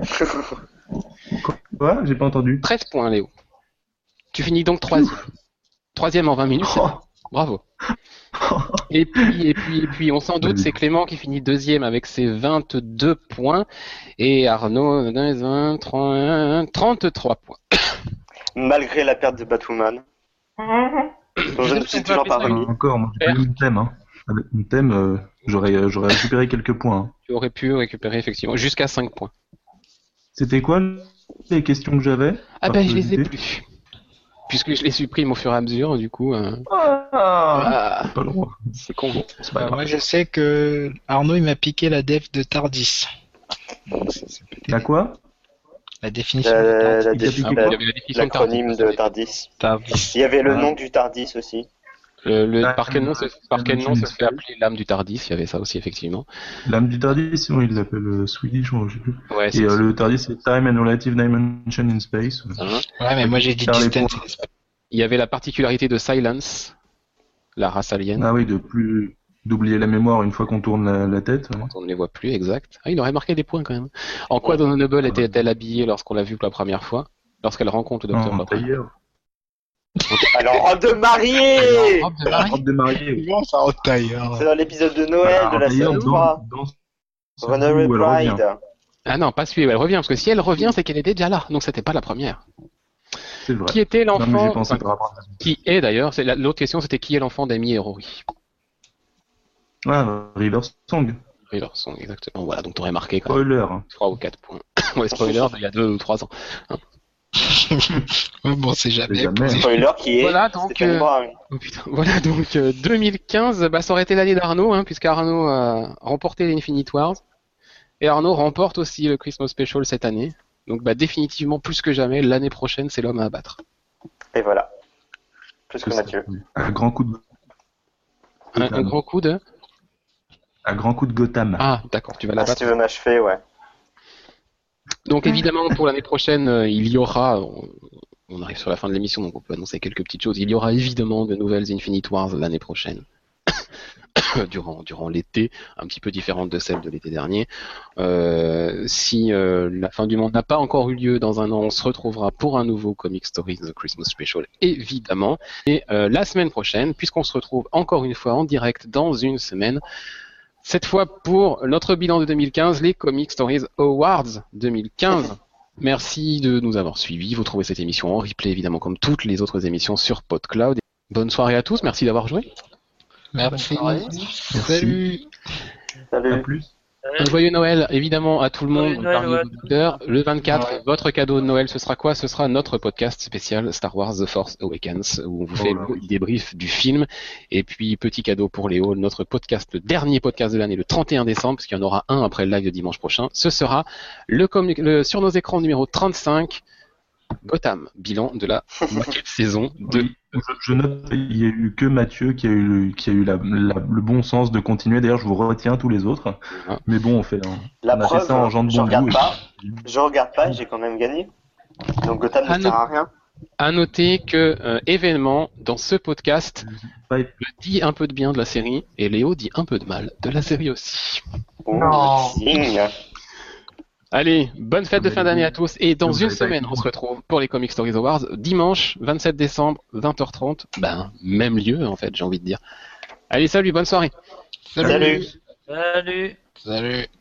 Quoi? J'ai pas entendu. treize points, Léo. Tu finis donc troisième. Troisième en vingt minutes, c'est Oh. bien. Bravo. Et puis, et puis, et puis, on s'en doute, Vas-y. c'est Clément qui finit deuxième avec ses vingt-deux points. Et Arnaud, vingt, trente, trente-trois points. Malgré la perte de Batwoman, dont je ne suis toujours pas remis. Encore, moi, j'ai pas eu mon thème. Hein. Avec mon thème, euh, j'aurais, euh, j'aurais récupéré quelques points. hein. Tu aurais pu récupérer effectivement jusqu'à cinq points. C'était quoi les questions que j'avais? Ah Par ben, je les ai curiosité. plus. Puisque je les supprime au fur et à mesure, du coup. euh, Ah. Ah, Pas le droit. c'est con. C'est pas Bah, grave. moi, je sais que Arnaud, il m'a piqué la def de Tardis. Donc, c'est- c'est peut-être La quoi? la définition de La, Tardis. la Il défi- a piqué la- Il y avait la définition de L'acronyme Tardis. de TARDIS. Tardis. Il y avait le Ah. nom du TARDIS aussi. Le, le- Ah, par quel nom, se, euh, par quel nom se Dimension fait appeler l'âme du Tardis? Il y avait ça aussi, effectivement. L'âme du Tardis, sinon il l'appelle euh, Swedish, ou je sais plus. Ouais, Et c'est euh, le Tardis, c'est Time and Relative Dimension in Space. ça, hein. Ouais, mais moi, j'ai dit Faire les Distance. points. Il y avait la particularité de Silence, la race alien. Ah oui, de plus d'oublier la mémoire une fois qu'on tourne la, la tête. ouais. On ne les voit plus, exact. Ah, il aurait marqué des points quand même. En quoi Don Noble était-elle habillée lorsqu'on l'a vue pour la première fois? lorsqu'elle rencontre le docteur Non, Robin. d'ailleurs. Alors, robe de mariée! Robe de La mariée. robe de mariée. Comment ça en tailleur? C'est dans l'épisode de Noël Bah, de la d'ailleurs, série dans- trois. dans ce Runaway où elle revient. Bride. Ah non, pas celui où elle revient, parce que si elle revient, c'est qu'elle était déjà là, donc c'était pas la première. C'est vrai. Qui était Non, mais l'enfant j'ai pensé enfin, par rapport à ça. Qui est d'ailleurs, c'est la- l'autre question, c'était qui est l'enfant d'Amy et Rory. Ah, River Song. River Song, exactement. Voilà, donc t'aurais marqué quand même Spoiler. hein. trois ou quatre points. Ouais, spoiler, il y a deux ou trois ans. Ouais, bon, c'est jamais. C'est jamais. posé. Spoiler qui est Voilà, donc, Stéphane euh, Brown. Oh putain. Voilà, donc euh, deux mille quinze, bah, ça aurait été l'année d'Arnaud, hein, puisque Arnaud a remporté l'Infinite Wars. Et Arnaud remporte aussi le Christmas Special cette année. Donc bah, définitivement, plus que jamais, l'année prochaine, c'est l'homme à abattre. Et voilà. Plus que C'est Mathieu. ça. Un grand coup de Un, un Gotham. gros coup de... Un grand coup de Gotham. Ah, d'accord, tu vas Ah, si l'abattre. tu veux m'achever, ouais. Donc évidemment, pour l'année prochaine, euh, il y aura, on, on arrive sur la fin de l'émission, donc on peut annoncer quelques petites choses. Il y aura évidemment de nouvelles Infinite Wars l'année prochaine, durant, durant l'été, un petit peu différente de celle de l'été dernier. Euh, si euh, la fin du monde n'a pas encore eu lieu dans un an, on se retrouvera pour un nouveau Comic Stories The Christmas Special, évidemment. Et euh, la semaine prochaine, puisqu'on se retrouve encore une fois en direct dans une semaine, cette fois pour notre bilan de deux mille quinze, les Comic Stories Awards deux mille quinze. Merci de nous avoir suivis. Vous trouvez cette émission en replay, évidemment, comme toutes les autres émissions sur PodCloud. Bonne soirée à tous. Merci d'avoir joué. Merci. Merci. Salut. À Salut. plus. Un joyeux Noël, évidemment, à tout le monde. Joyeux Noël, parmi ouais. vos auditeurs. Le vingt-quatre, Ouais. votre cadeau de Noël, ce sera quoi? Ce sera notre podcast spécial Star Wars The Force Awakens, où on vous Oh fait là le oui. débrief du film. Et puis, petit cadeau pour Léo, notre podcast, le dernier podcast de l'année, le trente et un décembre, parce qu'il y en aura un après le live de dimanche prochain. Ce sera le, comi- le sur nos écrans numéro trente-cinq, Gotham, bilan de la moitié de saison de... Oui, je, je note qu'il n'y a eu que Mathieu qui a eu, qui a eu la, la- le bon sens de continuer. D'ailleurs, je vous retiens tous les autres. Voilà. Mais bon, on fait, un- La on a fait preuve, ça en gens de je bon regarde goût. pas. Je regarde pas et j'ai quand même gagné. Donc Gotham Ah, ne sert non. à rien. À noter que euh, événement dans ce podcast, Pas- je dis un peu de bien de la série et Léo dit un peu de mal de la série aussi. Oh, Non. signe. Allez, bonne fête de fin d'année à tous et dans Vous une avez pas semaine été on se retrouve pour les Comic Stories Awards dimanche vingt-sept décembre vingt heures trente. Ben même lieu en fait, j'ai envie de dire. Allez, salut, bonne soirée. Salut. Salut. Salut.